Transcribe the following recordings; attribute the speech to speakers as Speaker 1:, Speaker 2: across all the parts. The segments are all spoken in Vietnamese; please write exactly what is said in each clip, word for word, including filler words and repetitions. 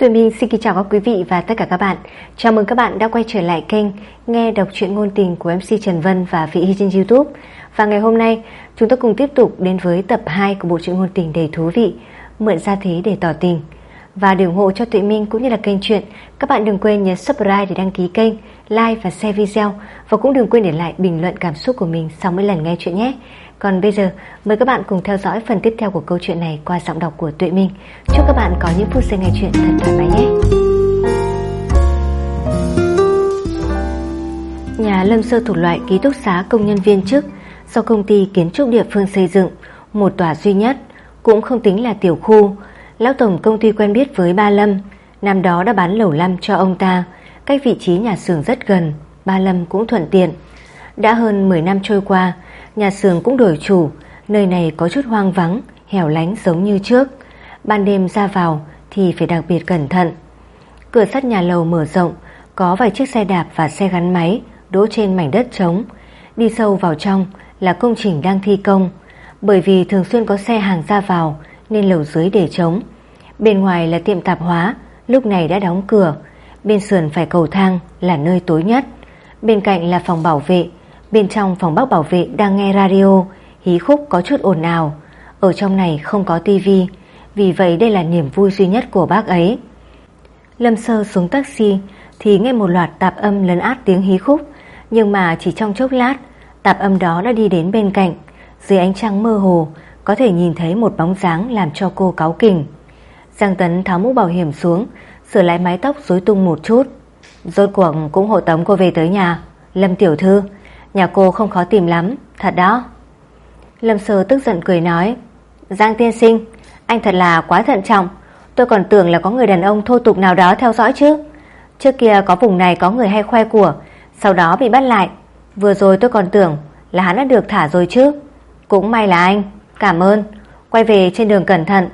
Speaker 1: Tụi mình xin kính chào các quý vị và tất cả các bạn. Chào mừng các bạn đã quay trở lại kênh Nghe đọc truyện ngôn tình của em xê Trần Vân và Vị Hy trên YouTube. Và ngày hôm nay chúng ta cùng tiếp tục đến với tập hai của bộ truyện ngôn tình đầy thú vị Mượn Gia Thế Để Tỏ Tình. Và để ủng hộ cho tụi mình cũng như là kênh truyện, các bạn đừng quên nhấn subscribe để đăng ký kênh, like và share video. Và cũng đừng quên để lại bình luận cảm xúc của mình sau mỗi lần nghe chuyện nhé. Còn bây giờ mời các bạn cùng theo dõi phần tiếp theo của câu chuyện này qua giọng đọc của Tuệ Minh. Chúc các bạn có những phút giây nghe chuyện thật thoải mái nhé. Nhà Lâm Sơ thuộc loại ký túc xá công nhân viên chức do công ty kiến trúc địa phương xây dựng, một tòa duy nhất, cũng không tính là tiểu khu. Lão tổng công ty quen biết với ba Lâm, năm đó đã bán lẩu Lâm cho ông ta, cách vị trí nhà xưởng rất gần, ba Lâm cũng thuận tiện. Đã hơn mười năm trôi qua, nhà xưởng cũng đổi chủ, nơi này có chút hoang vắng, hẻo lánh giống như trước. Ban đêm ra vào thì phải đặc biệt cẩn thận. Cửa sắt nhà lầu mở rộng, có vài chiếc xe đạp và xe gắn máy đỗ trên mảnh đất trống. Đi sâu vào trong là công trình đang thi công. Bởi vì thường xuyên có xe hàng ra vào nên lầu dưới để trống. Bên ngoài là tiệm tạp hóa, lúc này đã đóng cửa. Bên sườn phải cầu thang là nơi tối nhất. Bên cạnh là phòng bảo vệ. Bên trong phòng bác bảo vệ đang nghe radio, hí khúc có chút ồn ào. Ở trong này không có tivi, vì vậy đây là niềm vui duy nhất của bác ấy. Lâm Sơ xuống taxi thì nghe một loạt tạp âm lấn át tiếng hí khúc. Nhưng mà chỉ trong chốc lát, tạp âm đó đã đi đến bên cạnh. Dưới ánh trăng mơ hồ, có thể nhìn thấy một bóng dáng làm cho cô cáu kỉnh. Giang Tấn tháo mũ bảo hiểm xuống, sửa lại mái tóc rối tung một chút. Rốt cuộc cũng hộ tống cô về tới nhà. Lâm tiểu thư, nhà cô không khó tìm lắm, thật đó. Lâm Sơ tức giận cười nói, Giang tiên sinh, anh thật là quá thận trọng. Tôi còn tưởng là có người đàn ông thô tục nào đó theo dõi chứ. Trước kia có vùng này có người hay khoe của, sau đó bị bắt lại. Vừa rồi tôi còn tưởng là hắn đã được thả rồi chứ. Cũng may là anh, cảm ơn. Quay về trên đường cẩn thận.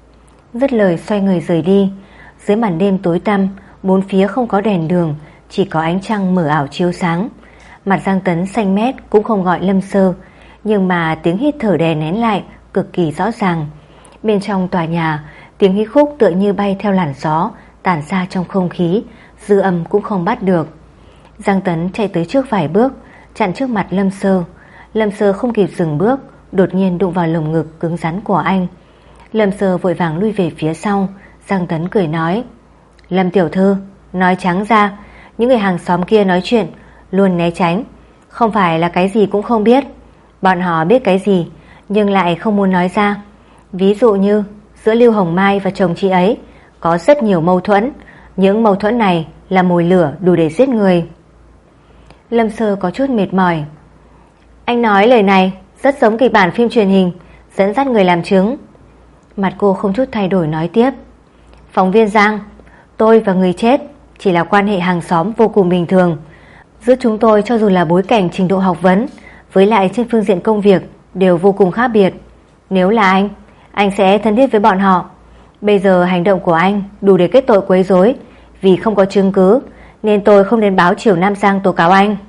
Speaker 1: Dứt lời xoay người rời đi. Dưới màn đêm tối tăm, bốn phía không có đèn đường, chỉ có ánh trăng mờ ảo chiếu sáng. Mặt Giang Tấn xanh mét cũng không gọi Lâm Sơ, nhưng mà tiếng hít thở đè nén lại cực kỳ rõ ràng. Bên trong tòa nhà, tiếng hí khúc tựa như bay theo làn gió, tản ra trong không khí, dư âm cũng không bắt được. Giang Tấn chạy tới trước vài bước, chặn trước mặt Lâm Sơ. Lâm Sơ không kịp dừng bước, đột nhiên đụng vào lồng ngực cứng rắn của anh. Lâm Sơ vội vàng lui về phía sau. Giang Tấn cười nói, Lâm tiểu thư, nói trắng ra, những người hàng xóm kia nói chuyện luôn né tránh, không phải là cái gì cũng không biết. Bọn họ biết cái gì nhưng lại không muốn nói ra. Ví dụ như giữa Lưu Hồng Mai và chồng chị ấy có rất nhiều mâu thuẫn. Những mâu thuẫn này là mồi lửa đủ để giết người. Lâm Sơ có chút mệt mỏi. Anh nói lời này rất giống kịch bản phim truyền hình, dẫn dắt người làm chứng. Mặt cô không chút thay đổi nói tiếp, phóng viên Giang, tôi và người chết chỉ là quan hệ hàng xóm vô cùng bình thường. Giữa chúng tôi cho dù là bối cảnh, trình độ học vấn, với lại trên phương diện công việc đều vô cùng khác biệt. Nếu là anh, anh sẽ thân thiết với bọn họ. Bây giờ hành động của anh đủ để kết tội quấy rối. Vì không có chứng cứ nên tôi không đến báo Triều Nam Giang tố cáo anh.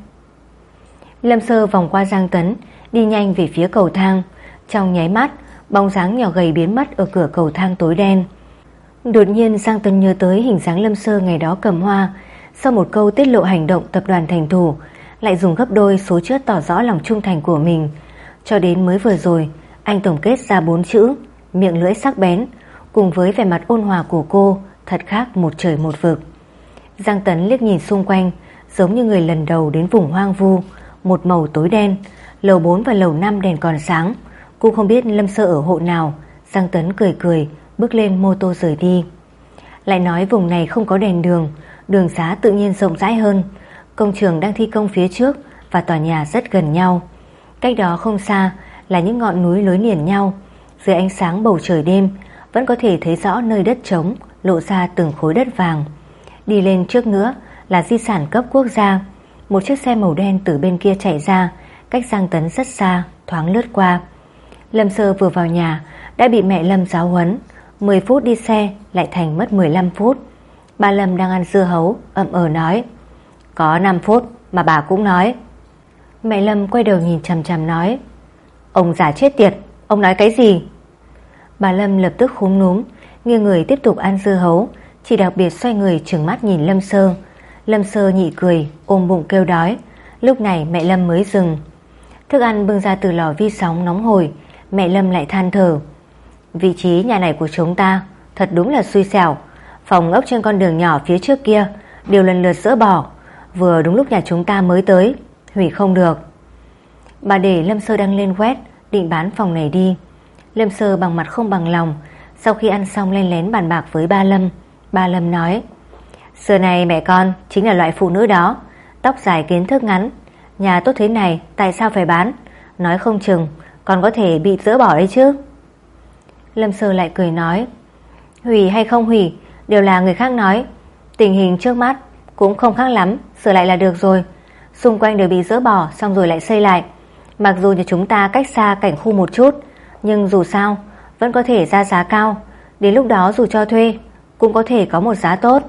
Speaker 1: Lâm Sơ vòng qua Giang Tấn, đi nhanh về phía cầu thang. Trong nháy mắt, bóng dáng nhỏ gầy biến mất ở cửa cầu thang tối đen. Đột nhiên Giang Tấn nhớ tới hình dáng Lâm Sơ ngày đó cầm hoa. Sau một câu tiết lộ hành động tập đoàn thành thủ, lại dùng gấp đôi số chữ tỏ rõ lòng trung thành của mình. Cho đến mới vừa rồi, anh tổng kết ra bốn chữ, miệng lưỡi sắc bén, cùng với vẻ mặt ôn hòa của cô, thật khác một trời một vực. Giang Tấn liếc nhìn xung quanh, giống như người lần đầu đến vùng hoang vu, một màu tối đen. Lầu bốn và lầu năm đèn còn sáng. Cô không biết Lâm Sơ ở hộ nào. Giang Tấn cười cười, bước lên mô tô rời đi. Lại nói vùng này không có đèn đường, đường xá tự nhiên rộng rãi hơn. Công trường đang thi công phía trước và tòa nhà rất gần nhau. Cách đó không xa là những ngọn núi nối liền nhau. Dưới ánh sáng bầu trời đêm vẫn có thể thấy rõ nơi đất trống lộ ra từng khối đất vàng. Đi lên trước nữa là di sản cấp quốc gia. Một chiếc xe màu đen từ bên kia chạy ra, cách Giang Tấn rất xa, thoáng lướt qua. Lâm Sơ vừa vào nhà đã bị mẹ Lâm giáo huấn. Mười phút đi xe lại thành mất mười lăm phút. Ba Lâm đang ăn dưa hấu ậm ờ nói, có năm phút mà bà cũng nói. Mẹ Lâm quay đầu nhìn chằm chằm nói, ông già chết tiệt, ông nói cái gì? Bà Lâm lập tức khúm núm, nghiêng người tiếp tục ăn dưa hấu, chỉ đặc biệt xoay người trừng mắt nhìn Lâm Sơ. Lâm Sơ nhị cười, ôm bụng kêu đói. Lúc này mẹ Lâm mới dừng. Thức ăn bưng ra từ lò vi sóng nóng hổi. Mẹ Lâm lại than thở: vị trí nhà này của chúng ta thật đúng là xui xẻo. Phòng ốc trên con đường nhỏ phía trước kia đều lần lượt dỡ bỏ, vừa đúng lúc nhà chúng ta mới tới, hủy không được. Bà để Lâm Sơ đăng lên web định bán phòng này đi. Lâm Sơ bằng mặt không bằng lòng. Sau khi ăn xong len lén bàn bạc với ba Lâm. Ba Lâm nói: xưa này mẹ con chính là loại phụ nữ đó, tóc dài kiến thức ngắn. Nhà tốt thế này tại sao phải bán? Nói không chừng còn có thể bị dỡ bỏ đấy chứ. Lâm Sơ lại cười nói: hủy hay không hủy đều là người khác nói. Tình hình trước mắt cũng không khác lắm, sửa lại là được rồi. Xung quanh đều bị dỡ bỏ xong rồi lại xây lại. Mặc dù nhà chúng ta cách xa cảnh khu một chút, nhưng dù sao vẫn có thể ra giá cao. Đến lúc đó dù cho thuê cũng có thể có một giá tốt.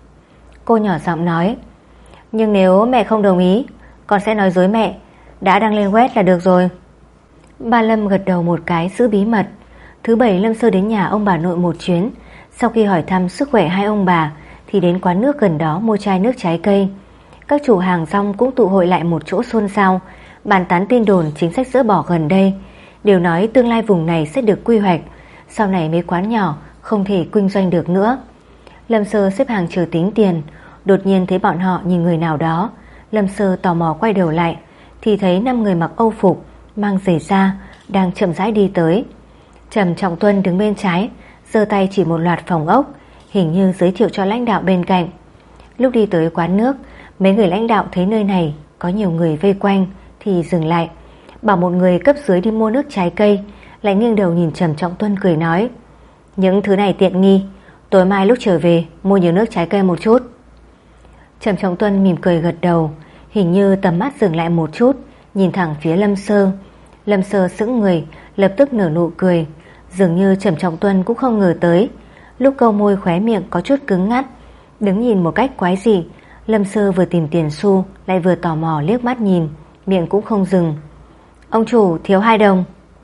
Speaker 1: Cô nhỏ giọng nói: nhưng nếu mẹ không đồng ý, con sẽ nói dối mẹ. Đã đăng lên web là được rồi. Ba Lâm gật đầu một cái giữ bí mật. Thứ bảy Lâm Sơ đến nhà ông bà nội một chuyến. Sau khi hỏi thăm sức khỏe hai ông bà thì đến quán nước gần đó mua chai nước trái cây. Các chủ hàng rong cũng tụ hội lại một chỗ xôn xao, bàn tán tin đồn chính sách dỡ bỏ gần đây. Đều nói tương lai vùng này sẽ được quy hoạch, sau này mấy quán nhỏ không thể kinh doanh được nữa. Lâm Sơ xếp hàng chờ tính tiền, đột nhiên thấy bọn họ nhìn người nào đó. Lâm Sơ tò mò quay đầu lại thì thấy năm người mặc âu phục, mang giày da đang chậm rãi đi tới. Trầm Trọng Tuân đứng bên trái, giơ tay chỉ một loạt phòng ốc, hình như giới thiệu cho lãnh đạo bên cạnh. Lúc đi tới quán nước, mấy người lãnh đạo thấy nơi này có nhiều người vây quanh thì dừng lại, bảo một người cấp dưới đi mua nước trái cây, lại nghiêng đầu nhìn Trầm Trọng Tuân cười nói: những thứ này tiện nghi, tối mai lúc trở về mua nhiều nước trái cây một chút. Trầm Trọng Tuân mỉm cười gật đầu, hình như tầm mắt dừng lại một chút, nhìn thẳng phía Lâm Sơ. Lâm Sơ sững người, lập tức nở nụ cười. Dường như Trầm Trọng Tuân cũng không ngờ tới. Lúc câu môi khóe miệng có chút cứng ngắt, đứng nhìn một cách quái dị. Lâm Sơ vừa tìm tiền xu lại vừa tò mò liếc mắt nhìn, miệng cũng không dừng. Ông chủ thiếu hai đồng.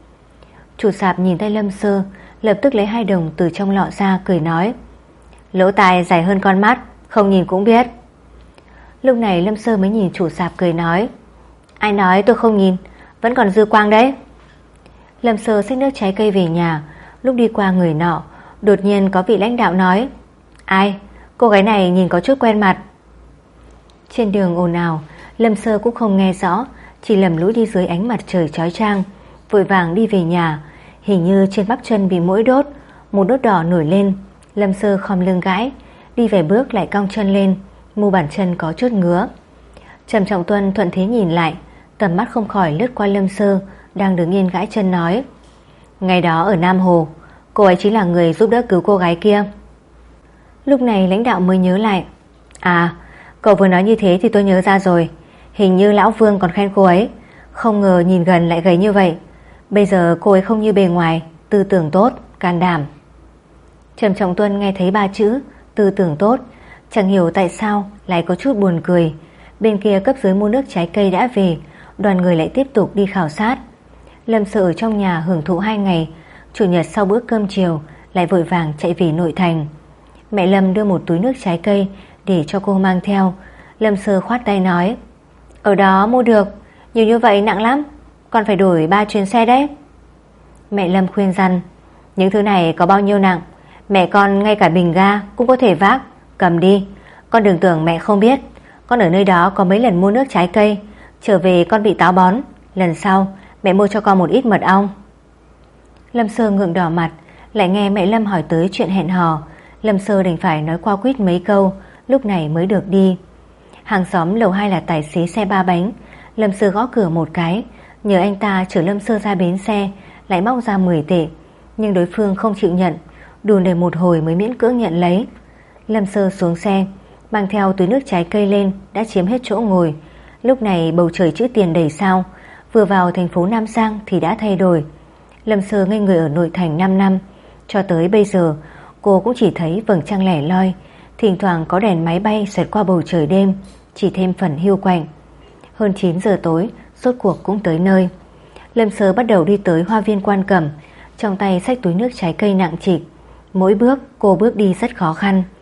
Speaker 1: Chủ sạp nhìn tay Lâm Sơ, lập tức lấy hai đồng từ trong lọ ra cười nói: lỗ tai dài hơn con mắt, không nhìn cũng biết. Lúc này Lâm Sơ mới nhìn chủ sạp cười nói: ai nói tôi không nhìn, vẫn còn dư quang đấy. Lâm Sơ xách nước trái cây về nhà. Lúc đi qua người nọ, đột nhiên có vị lãnh đạo nói: ai, cô gái này nhìn có chút quen mặt. Trên đường ồn ào, Lâm Sơ cũng không nghe rõ, chỉ lầm lũi đi dưới ánh mặt trời chói chang, vội vàng đi về nhà. Hình như trên bắp chân bị muỗi đốt, một đốt đỏ nổi lên. Lâm Sơ khom lưng gãi, đi vài bước lại cong chân lên, mu bàn chân có chút ngứa. Trầm Trọng Tuân thuận thế nhìn lại, tầm mắt không khỏi lướt qua Lâm Sơ đang đứng yên gãi chân nói: ngày đó ở Nam Hồ, cô ấy chính là người giúp đỡ cứu cô gái kia. Lúc này lãnh đạo mới nhớ lại: à, cậu vừa nói như thế thì tôi nhớ ra rồi. Hình như lão Vương còn khen cô ấy, không ngờ nhìn gần lại gầy như vậy. Bây giờ cô ấy không như bề ngoài, tư tưởng tốt, can đảm. Trầm Trọng Tuân nghe thấy ba chữ tư tưởng tốt, chẳng hiểu tại sao lại có chút buồn cười. Bên kia cấp dưới mua nước trái cây đã về, đoàn người lại tiếp tục đi khảo sát. Lâm Sơ ở trong nhà hưởng thụ hai ngày, chủ nhật sau bữa cơm chiều lại vội vàng chạy về nội thành. Mẹ Lâm đưa một túi nước trái cây để cho cô mang theo. Lâm Sơ khoát tay nói: ở đó mua được, nhiều như vậy nặng lắm, còn phải đổi ba chuyến xe đấy. Mẹ Lâm khuyên răn: những thứ này có bao nhiêu nặng, mẹ con ngay cả bình ga cũng có thể vác, cầm đi. Con đừng tưởng mẹ không biết, con ở nơi đó có mấy lần mua nước trái cây, trở về con bị táo bón, lần sau mẹ mua cho con một ít mật ong. Lâm Sơ ngượng đỏ mặt, lại nghe mẹ Lâm hỏi tới chuyện hẹn hò. Lâm Sơ đành phải nói qua quýt mấy câu, lúc này mới được đi. Hàng xóm lầu hai là tài xế xe ba bánh. Lâm Sơ gõ cửa một cái, nhờ anh ta chở Lâm Sơ ra bến xe, lại móc ra mười tệ, nhưng đối phương không chịu nhận, đùn đầy một hồi mới miễn cưỡng nhận lấy. Lâm Sơ xuống xe, mang theo túi nước trái cây lên, đã chiếm hết chỗ ngồi. Lúc này bầu trời chữ tiền đầy sao, vừa vào thành phố Nam Giang thì đã thay đổi. Lâm Sơ ngây người ở nội thành năm năm, cho tới bây giờ cô cũng chỉ thấy vầng trăng lẻ loi, thỉnh thoảng có đèn máy bay xoẹt qua bầu trời đêm, chỉ thêm phần hiu quạnh. Hơn chín giờ tối, rốt cuộc cũng tới nơi. Lâm Sơ bắt đầu đi tới hoa viên Quan Cẩm, trong tay xách túi nước trái cây nặng trịch. Mỗi bước cô bước đi rất khó khăn.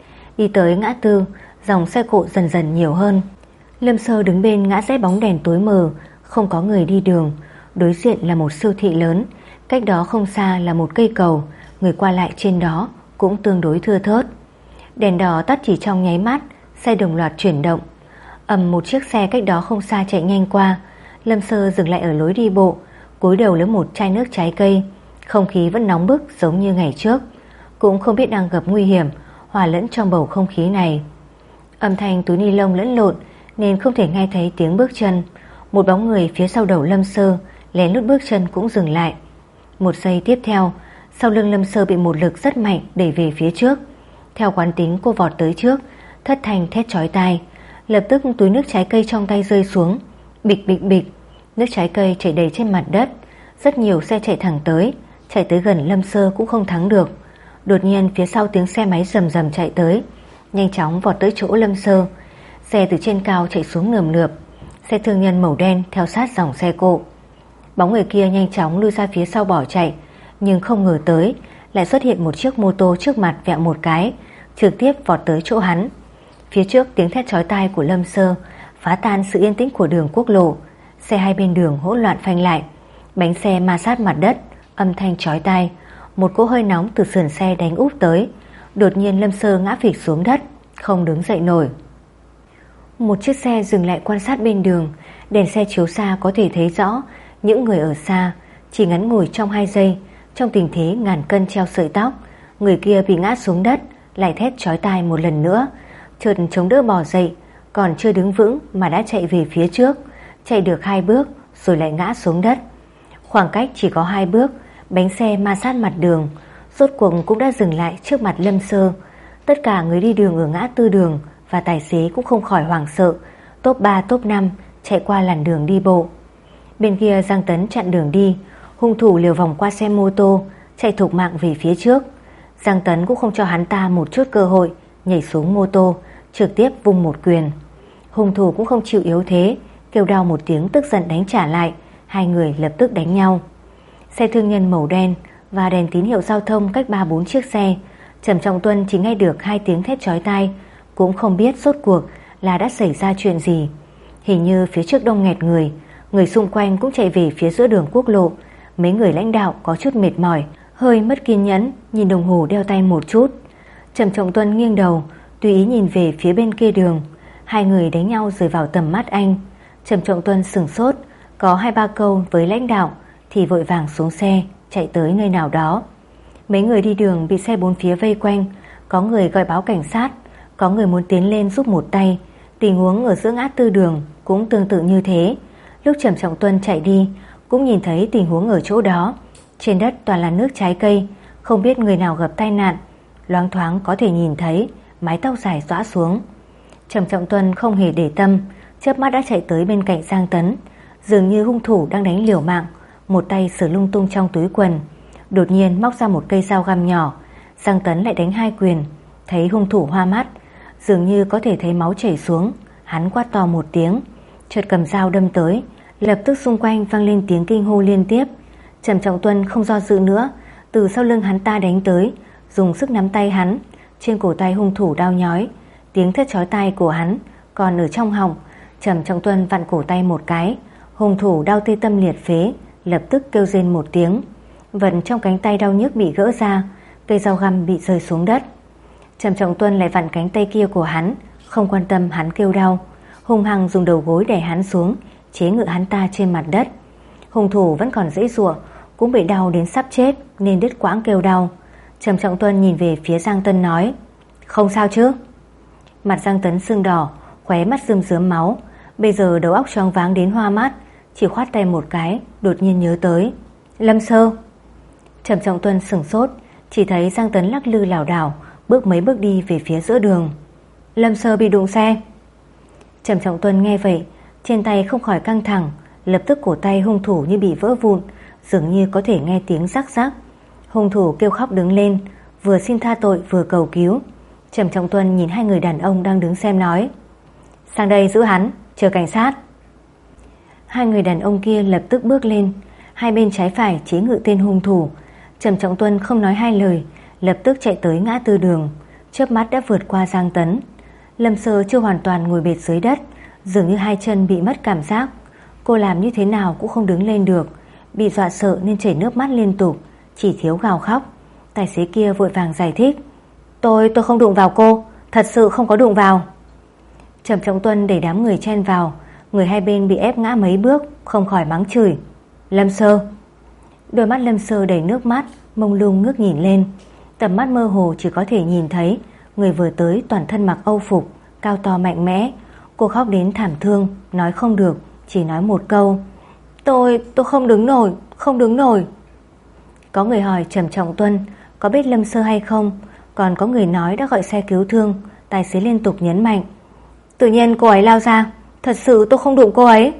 Speaker 1: Đi tới ngã tư, dòng xe cộ dần dần nhiều hơn. Lâm Sơ đứng bên ngã rẽ bóng đèn tối mờ, không có người đi đường. Đối diện là một siêu thị lớn, cách đó không xa là một cây cầu, người qua lại trên đó cũng tương đối thưa thớt. Đèn đỏ tắt chỉ trong nháy mắt, xe đồng loạt chuyển động. Ầm, một chiếc xe cách đó không xa chạy nhanh qua. Lâm Sơ dừng lại ở lối đi bộ, cúi đầu lấy một chai nước trái cây. Không khí vẫn nóng bức giống như ngày trước, cũng không biết đang gặp nguy hiểm hòa lẫn trong bầu không khí này. Âm thanh túi ni lông lẫn lộn nên không thể nghe thấy tiếng bước chân. Một bóng người phía sau đầu Lâm Sơ lén lút bước chân cũng dừng lại. Một giây tiếp theo, sau lưng Lâm Sơ bị một lực rất mạnh đẩy về phía trước. Theo quán tính, cô vọt tới trước, thất thanh thét chói tai. Lập tức túi nước trái cây trong tay rơi xuống, bịch bịch bịch, nước trái cây chảy đầy trên mặt đất. Rất nhiều xe chạy thẳng tới, chạy tới gần Lâm Sơ cũng không thắng được. Đột nhiên phía sau tiếng xe máy rầm rầm chạy tới, nhanh chóng vọt tới chỗ Lâm Sơ. Xe từ trên cao chạy xuống nườm nượp, xe thương nhân màu đen theo sát dòng xe cộ. Bóng người kia nhanh chóng lui ra phía sau bỏ chạy, nhưng không ngờ tới lại xuất hiện một chiếc mô tô trước mặt vẹo một cái, trực tiếp vọt tới chỗ hắn. Phía trước tiếng thét chói tai của Lâm Sơ phá tan sự yên tĩnh của đường quốc lộ. Xe hai bên đường hỗn loạn phanh lại, bánh xe ma sát mặt đất, âm thanh chói tai. Một cỗ hơi nóng từ sườn xe đánh úp tới. Đột nhiên Lâm Sơ ngã phịch xuống đất, không đứng dậy nổi. Một chiếc xe dừng lại quan sát bên đường. Đèn xe chiếu xa có thể thấy rõ những người ở xa. Chỉ ngắn ngủi trong hai giây, trong tình thế ngàn cân treo sợi tóc, người kia bị ngã xuống đất, lại thét chói tai một lần nữa, chợt chống đỡ bò dậy, còn chưa đứng vững mà đã chạy về phía trước. Chạy được hai bước rồi lại ngã xuống đất. Khoảng cách chỉ có hai bước, bánh xe ma sát mặt đường, rốt cuộc cũng đã dừng lại trước mặt Lâm Sơ. Tất cả người đi đường ở ngã tư đường và tài xế cũng không khỏi hoảng sợ. Top ba top năm chạy qua làn đường đi bộ. Bên kia Giang Tấn chặn đường đi, hung thủ liều vòng qua xe mô tô, chạy thục mạng về phía trước. Giang Tấn cũng không cho hắn ta một chút cơ hội, nhảy xuống mô tô, trực tiếp vung một quyền. Hung thủ cũng không chịu yếu thế, kêu đau một tiếng tức giận đánh trả lại. Hai người lập tức đánh nhau. Xe thương nhân màu đen và đèn tín hiệu giao thông cách ba bốn chiếc xe. Trầm Trọng Tuân chỉ nghe được hai tiếng thét chói tai, cũng không biết rốt cuộc là đã xảy ra chuyện gì. Hình như phía trước đông nghẹt người, người xung quanh cũng chạy về phía giữa đường quốc lộ. Mấy người lãnh đạo có chút mệt mỏi, hơi mất kiên nhẫn, nhìn đồng hồ đeo tay một chút. Trầm Trọng Tuân nghiêng đầu, tùy ý nhìn về phía bên kia đường. Hai người đánh nhau rơi vào tầm mắt anh. Trầm Trọng Tuân sửng sốt, có hai ba câu với lãnh đạo thì vội vàng xuống xe, chạy tới nơi nào đó. Mấy người đi đường bị xe bốn phía vây quanh, có người gọi báo cảnh sát, có người muốn tiến lên giúp một tay. Tình huống ở giữa ngã tư đường cũng tương tự như thế. Lúc Trầm Trọng Tuân chạy đi cũng nhìn thấy tình huống ở chỗ đó. Trên đất toàn là nước trái cây, không biết người nào gặp tai nạn. Loáng thoáng có thể nhìn thấy mái tóc dài xõa xuống. Trầm Trọng Tuân không hề để tâm, chớp mắt đã chạy tới bên cạnh Giang Tấn. Dường như hung thủ đang đánh liều mạng, một tay sờ lung tung trong túi quần, đột nhiên móc ra một cây dao găm nhỏ. Giang Tấn lại đánh hai quyền. Thấy hung thủ hoa mắt, dường như có thể thấy máu chảy xuống, hắn quát to một tiếng, chợt cầm dao đâm tới. Lập tức xung quanh vang lên tiếng kinh hô liên tiếp. Trầm Trọng Tuân không do dự nữa, từ sau lưng hắn ta đánh tới, dùng sức nắm tay hắn. Trên cổ tay hung thủ đau nhói, tiếng thét chói tai của hắn còn ở trong họng. Trầm Trọng Tuân vặn cổ tay một cái, hung thủ đau tê tâm liệt phế, lập tức kêu rên một tiếng. Vật trong cánh tay đau nhức bị gỡ ra, cây dao găm bị rơi xuống đất. Trầm Trọng Tuân lại vặn cánh tay kia của hắn, không quan tâm hắn kêu đau, hung hăng dùng đầu gối đè hắn xuống, chế ngự hắn ta trên mặt đất. Hung thủ vẫn còn giãy giụa, cũng bị đau đến sắp chết nên đứt quãng kêu đau. Trầm Trọng Tuân nhìn về phía Giang Tấn nói: "Không sao chứ?" Mặt Giang Tấn sưng đỏ, khóe mắt rơm rớm máu, bây giờ đầu óc choáng váng đến hoa mắt, chỉ khoát tay một cái, đột nhiên nhớ tới Lâm Sơ. Trầm Trọng Tuân sửng sốt, chỉ thấy Giang Tấn lắc lư lảo đảo bước mấy bước đi về phía giữa đường. Lâm Sơ bị đụng xe. Trầm Trọng Tuân nghe vậy, trên tay không khỏi căng thẳng, lập tức cổ tay hung thủ như bị vỡ vụn, dường như có thể nghe tiếng rắc rắc. Hung thủ kêu khóc đứng lên, vừa xin tha tội vừa cầu cứu. Trầm Trọng Tuân nhìn hai người đàn ông đang đứng xem nói: "Sang đây giữ hắn, chờ cảnh sát." Hai người đàn ông kia lập tức bước lên, hai bên trái phải chế ngự tên hung thủ. Trầm Trọng Tuân không nói hai lời, lập tức chạy tới ngã tư đường. chớp mắt đã vượt qua Giang Tấn. Lâm Sơ chưa hoàn toàn ngồi bệt dưới đất, dường như hai chân bị mất cảm giác. Cô làm như thế nào cũng không đứng lên được, bị dọa sợ nên chảy nước mắt liên tục, chỉ thiếu gào khóc. Tài xế kia vội vàng giải thích: Tôi, tôi không đụng vào cô, thật sự không có đụng vào. Trầm Trọng Tuân đẩy đám người chen vào, người hai bên bị ép ngã mấy bước, không khỏi mắng chửi: Lâm Sơ. Đôi mắt Lâm Sơ đầy nước mắt, mông lung ngước nhìn lên. Tầm mắt mơ hồ chỉ có thể nhìn thấy người vừa tới toàn thân mặc âu phục, cao to mạnh mẽ. Cô khóc đến thảm thương, nói không được, chỉ nói một câu: Tôi, tôi không đứng nổi, không đứng nổi. Có người hỏi Trầm Trọng Tuân có biết Lâm Sơ hay không, còn có người nói đã gọi xe cứu thương. Tài xế liên tục nhấn mạnh: Tự nhiên cô ấy lao ra, thật sự tôi không đụng cô ấy.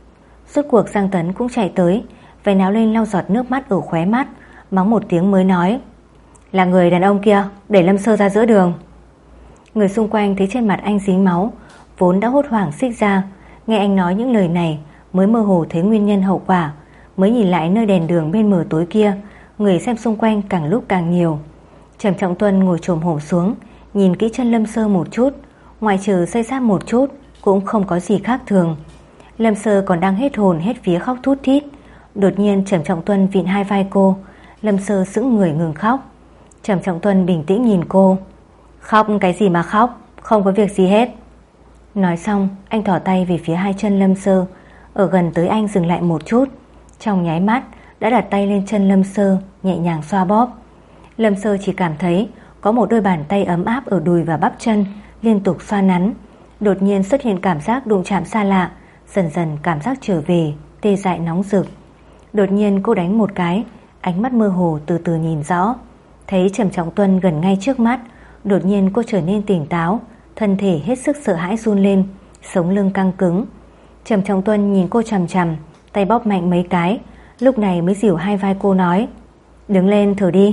Speaker 1: Rốt cuộc Giang Tấn cũng chạy tới, váy náo lên lau giọt nước mắt ở khóe mắt, mắng một tiếng mới nói: Là người đàn ông kia đẩy Lâm Sơ ra giữa đường. Người xung quanh thấy trên mặt anh dính máu, vốn đã hốt hoảng xích ra. Nghe anh nói những lời này mới mơ hồ thấy nguyên nhân hậu quả. Mới nhìn lại nơi đèn đường bên mờ tối kia, người xem xung quanh càng lúc càng nhiều. Trầm Trọng Tuân ngồi chồm hổm xuống, nhìn kỹ chân Lâm Sơ một chút, ngoài trừ xây sát một chút cũng không có gì khác thường. Lâm Sơ còn đang hết hồn hết vía khóc thút thít. Đột nhiên Trầm Trọng Tuân vịn hai vai cô. Lâm Sơ sững người ngừng khóc. Trầm Trọng Tuân bình tĩnh nhìn cô: Khóc cái gì mà khóc, không có việc gì hết. Nói xong anh thỏ tay về phía hai chân Lâm Sơ, ở gần tới anh dừng lại một chút. Trong nháy mắt đã đặt tay lên chân Lâm Sơ, nhẹ nhàng xoa bóp. Lâm Sơ chỉ cảm thấy có một đôi bàn tay ấm áp ở đùi và bắp chân liên tục xoa nắn. Đột nhiên xuất hiện cảm giác đụng chạm xa lạ, dần dần cảm giác trở về, tê dại nóng rực. Đột nhiên cô đánh một cái, ánh mắt mơ hồ từ từ nhìn rõ, thấy Trầm Trọng Tuân gần ngay trước mắt. Đột nhiên cô trở nên tỉnh táo, thân thể hết sức sợ hãi run lên, sống lưng căng cứng. Trầm Trọng Tuân nhìn cô chằm chằm, tay bóp mạnh mấy cái, lúc này mới dìu hai vai cô nói: Đứng lên thử đi.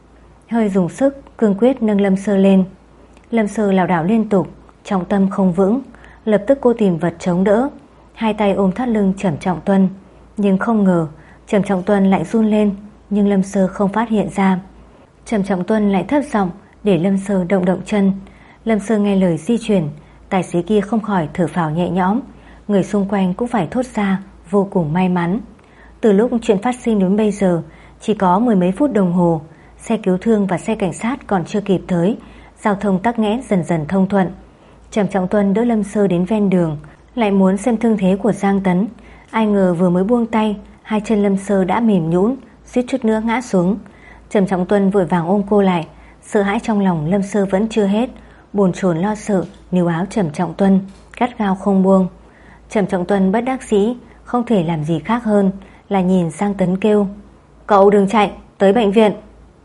Speaker 1: Hơi dùng sức, cương quyết nâng Lâm Sơ lên. Lâm Sơ lảo đảo liên tục, trọng tâm không vững. Lập tức cô tìm vật chống đỡ, hai tay ôm thắt lưng Trầm Trọng Tuân. Nhưng không ngờ Trầm Trọng Tuân lại run lên, nhưng Lâm Sơ không phát hiện ra. Trầm Trọng Tuân lại thấp giọng để Lâm Sơ động động chân. Lâm Sơ nghe lời di chuyển. Tài xế kia không khỏi thở phào nhẹ nhõm. Người xung quanh cũng phải thốt ra vô cùng may mắn. Từ lúc chuyện phát sinh đến bây giờ chỉ có mười mấy phút đồng hồ. Xe cứu thương và xe cảnh sát còn chưa kịp tới, giao thông tắc nghẽn dần dần thông thuận. Trầm Trọng Tuân đỡ Lâm Sơ đến ven đường, lại muốn xem thương thế của Giang Tấn. Ai ngờ vừa mới buông tay, hai chân Lâm Sơ đã mềm nhũn, suýt chút nữa ngã xuống. Trầm Trọng Tuân vội vàng ôm cô lại. Sợ hãi trong lòng Lâm Sơ vẫn chưa hết, bồn chồn lo sợ níu áo Trầm Trọng Tuân, gắt gao không buông. Trầm Trọng Tuân bất đắc dĩ, không thể làm gì khác hơn là nhìn Giang Tấn kêu: Cậu đừng chạy, tới bệnh viện.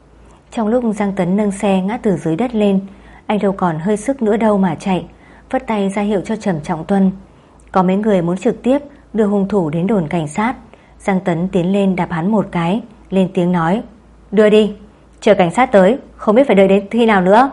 Speaker 1: Trong lúc Giang Tấn nâng xe ngã từ dưới đất lên, anh đâu còn hơi sức nữa đâu mà chạy, vất tay ra hiệu cho Trầm Trọng Tuân. Có mấy người muốn trực tiếp đưa hung thủ đến đồn cảnh sát. Giang Tấn tiến lên đạp hắn một cái, lên tiếng nói: Đưa đi, chờ cảnh sát tới, không biết phải đợi đến khi nào nữa.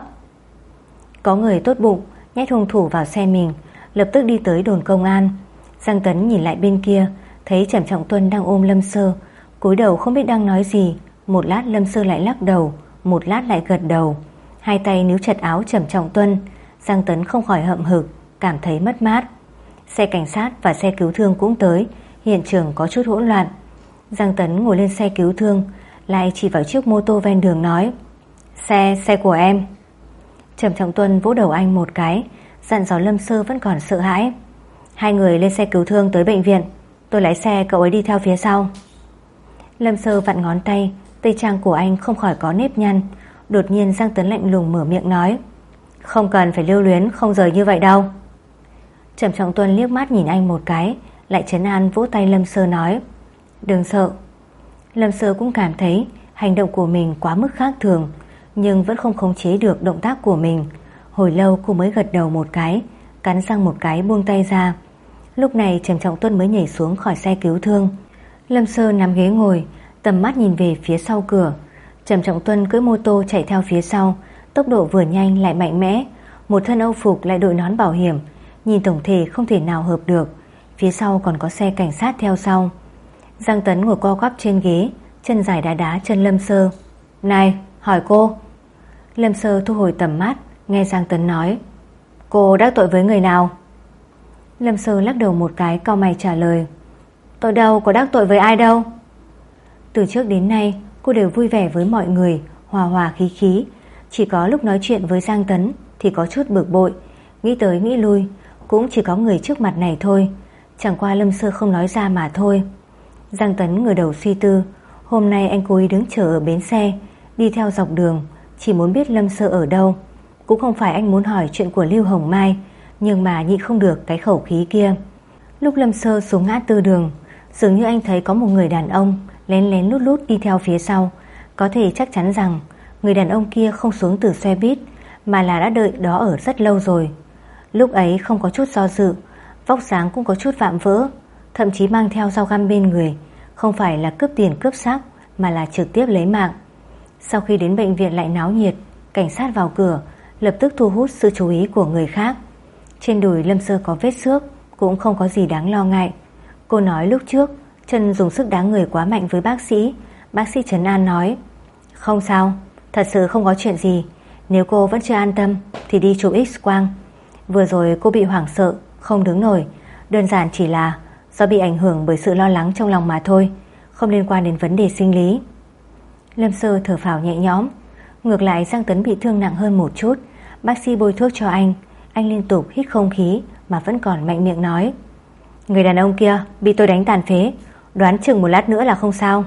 Speaker 1: Có người tốt bụng nhét hung thủ vào xe mình, lập tức đi tới đồn công an. Giang Tấn nhìn lại bên kia, thấy Trầm Trọng Tuân đang ôm Lâm Sơ, cúi đầu không biết đang nói gì. Một lát Lâm Sơ lại lắc đầu, một lát lại gật đầu, hai tay níu chặt áo Trầm Trọng Tuân. Giang Tấn không khỏi hậm hực, cảm thấy mất mát. Xe cảnh sát và xe cứu thương cũng tới, hiện trường có chút hỗn loạn. Giang Tấn ngồi lên xe cứu thương, lại chỉ vào chiếc mô tô ven đường nói: Xe, xe của em. Trầm Trọng Tuân vỗ đầu anh một cái, dặn dò Lâm Sơ vẫn còn sợ hãi: Hai người lên xe cứu thương tới bệnh viện, tôi lái xe, cậu ấy đi theo phía sau. Lâm Sơ vặn ngón tay, tây trang của anh không khỏi có nếp nhăn. Đột nhiên Giang Tấn lạnh lùng mở miệng nói: Không cần phải lưu luyến không rời như vậy đâu. Trầm Trọng Tuân liếc mắt nhìn anh một cái, lại trấn an vỗ tay Lâm Sơ nói: Đừng sợ. Lâm Sơ cũng cảm thấy hành động của mình quá mức khác thường, nhưng vẫn không khống chế được động tác của mình. Hồi lâu cô mới gật đầu một cái, cắn răng một cái buông tay ra. Lúc này Trầm Trọng Tuân mới nhảy xuống khỏi xe cứu thương. Lâm Sơ nằm ghế ngồi, tầm mắt nhìn về phía sau cửa. Trầm Trọng Tuân cưỡi mô tô chạy theo phía sau, tốc độ vừa nhanh lại mạnh mẽ, một thân âu phục lại đội nón bảo hiểm, nhìn tổng thể không thể nào hợp được. Phía sau còn có xe cảnh sát theo sau. Giang Tấn ngồi co quắp trên ghế, chân dài đá đá chân Lâm Sơ. Này, hỏi cô. Lâm Sơ thu hồi tầm mắt, nghe Giang Tấn nói: Cô đắc tội với người nào? Lâm Sơ lắc đầu một cái, cau mày trả lời: Tôi đâu có đắc tội với ai đâu. Từ trước đến nay cô đều vui vẻ với mọi người, hòa hòa khí khí. Chỉ có lúc nói chuyện với Giang Tấn thì có chút bực bội, nghĩ tới nghĩ lui, cũng chỉ có người trước mặt này thôi. Chẳng qua Lâm Sơ không nói ra mà thôi. Giang Tấn ngửa đầu suy tư. Hôm nay anh cố ý đứng chờ ở bến xe, đi theo dọc đường, chỉ muốn biết Lâm Sơ ở đâu. Cũng không phải anh muốn hỏi chuyện của Lưu Hồng Mai, nhưng mà nhịn không được cái khẩu khí kia. Lúc Lâm Sơ xuống ngã tư đường, dường như anh thấy có một người đàn ông lén lén lút lút đi theo phía sau. Có thể chắc chắn rằng người đàn ông kia không xuống từ xe buýt, mà là đã đợi đó ở rất lâu rồi. Lúc ấy không có chút do dự, vóc dáng cũng có chút vạm vỡ, thậm chí mang theo dao găm bên người. Không phải là cướp tiền cướp xác, mà là trực tiếp lấy mạng. Sau khi đến bệnh viện lại náo nhiệt, cảnh sát vào cửa, lập tức thu hút sự chú ý của người khác. Trên đùi Lâm Sơ có vết xước, cũng không có gì đáng lo ngại. Cô nói lúc trước chân dùng sức đá người quá mạnh với bác sĩ. Bác sĩ trấn an nói: Không sao, thật sự không có chuyện gì. Nếu cô vẫn chưa an tâm thì đi chụp X-quang. Vừa rồi cô bị hoảng sợ, không đứng nổi, đơn giản chỉ là do bị ảnh hưởng bởi sự lo lắng trong lòng mà thôi, không liên quan đến vấn đề sinh lý. Lâm Sơ thở phào nhẹ nhõm. Ngược lại Giang Tấn bị thương nặng hơn một chút. Bác sĩ bôi thuốc cho anh. Anh liên tục hít không khí mà vẫn còn mạnh miệng nói: Người đàn ông kia bị tôi đánh tàn phế, đoán chừng một lát nữa là không sao.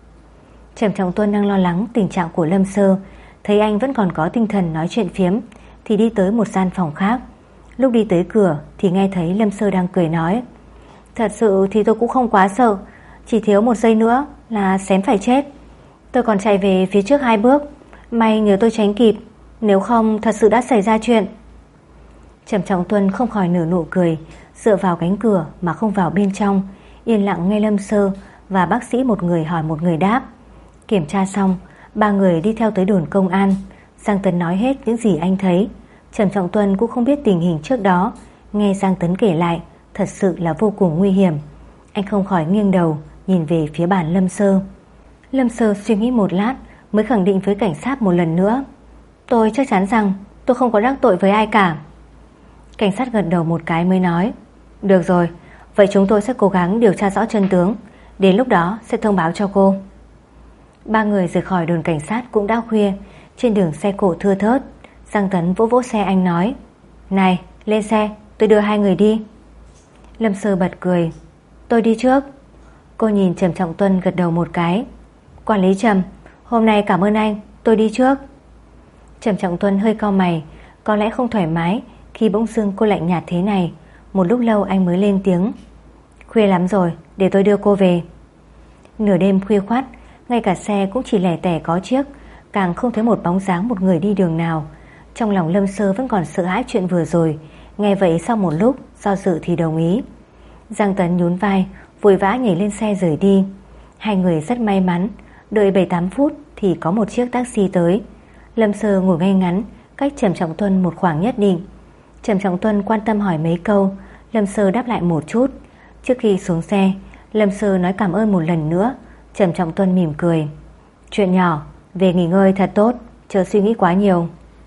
Speaker 1: Trầm Trọng Tuân đang lo lắng tình trạng của Lâm Sơ, thấy anh vẫn còn có tinh thần nói chuyện phiếm thì đi tới một gian phòng khác. Lúc đi tới cửa thì nghe thấy Lâm Sơ đang cười nói: Thật sự thì tôi cũng không quá sợ, chỉ thiếu một giây nữa là xém phải chết. Tôi còn chạy về phía trước hai bước, may nhờ tôi tránh kịp, nếu không thật sự đã xảy ra chuyện. Trầm Trọng Tuân không khỏi nở nụ cười, dựa vào cánh cửa mà không vào bên trong, yên lặng nghe Lâm Sơ và bác sĩ một người hỏi một người đáp. Kiểm tra xong, ba người đi theo tới đồn công an. Giang Tấn nói hết những gì anh thấy. Trầm Trọng Tuân cũng không biết tình hình trước đó, nghe Giang Tấn kể lại thật sự là vô cùng nguy hiểm. Anh không khỏi nghiêng đầu nhìn về phía bàn Lâm Sơ. Lâm Sơ suy nghĩ một lát mới khẳng định với cảnh sát một lần nữa: Tôi chắc chắn rằng tôi không có đắc tội với ai cả. Cảnh sát gật đầu một cái mới nói: Được rồi, vậy chúng tôi sẽ cố gắng điều tra rõ chân tướng, đến lúc đó sẽ thông báo cho cô. Ba người rời khỏi đồn cảnh sát cũng đã khuya. Trên đường xe cộ thưa thớt. Giang Tấn vỗ vỗ xe anh nói: Này, lên xe, tôi đưa hai người đi. Lâm Sơ bật cười: Tôi đi trước. Cô nhìn Trầm Trọng Tuân gật đầu một cái: Quản lý Trầm, hôm nay cảm ơn anh, tôi đi trước. Trầm Trọng Tuân hơi cau mày, có lẽ không thoải mái khi bỗng dưng cô lạnh nhạt thế này. Một lúc lâu anh mới lên tiếng: Khuya lắm rồi, để tôi đưa cô về. Nửa đêm khuya khoắt, ngay cả xe cũng chỉ lẻ tẻ có chiếc, càng không thấy một bóng dáng một người đi đường nào. Trong lòng Lâm Sơ vẫn còn sợ hãi chuyện vừa rồi. Nghe vậy sau một lúc do dự thì đồng ý. Giang Tấn nhún vai, vội vã nhảy lên xe rời đi. Hai người rất may mắn, đợi bảy tám phút thì có một chiếc taxi tới. Lâm Sơ ngồi ngay ngắn cách Trầm Trọng Tuân một khoảng nhất định. Trầm Trọng Tuân quan tâm hỏi mấy câu, Lâm Sơ đáp lại một chút. Trước khi xuống xe, Lâm Sơ nói cảm ơn một lần nữa. Trầm Trọng Tuân mỉm cười: Chuyện nhỏ, về nghỉ ngơi thật tốt, chớ suy nghĩ quá nhiều.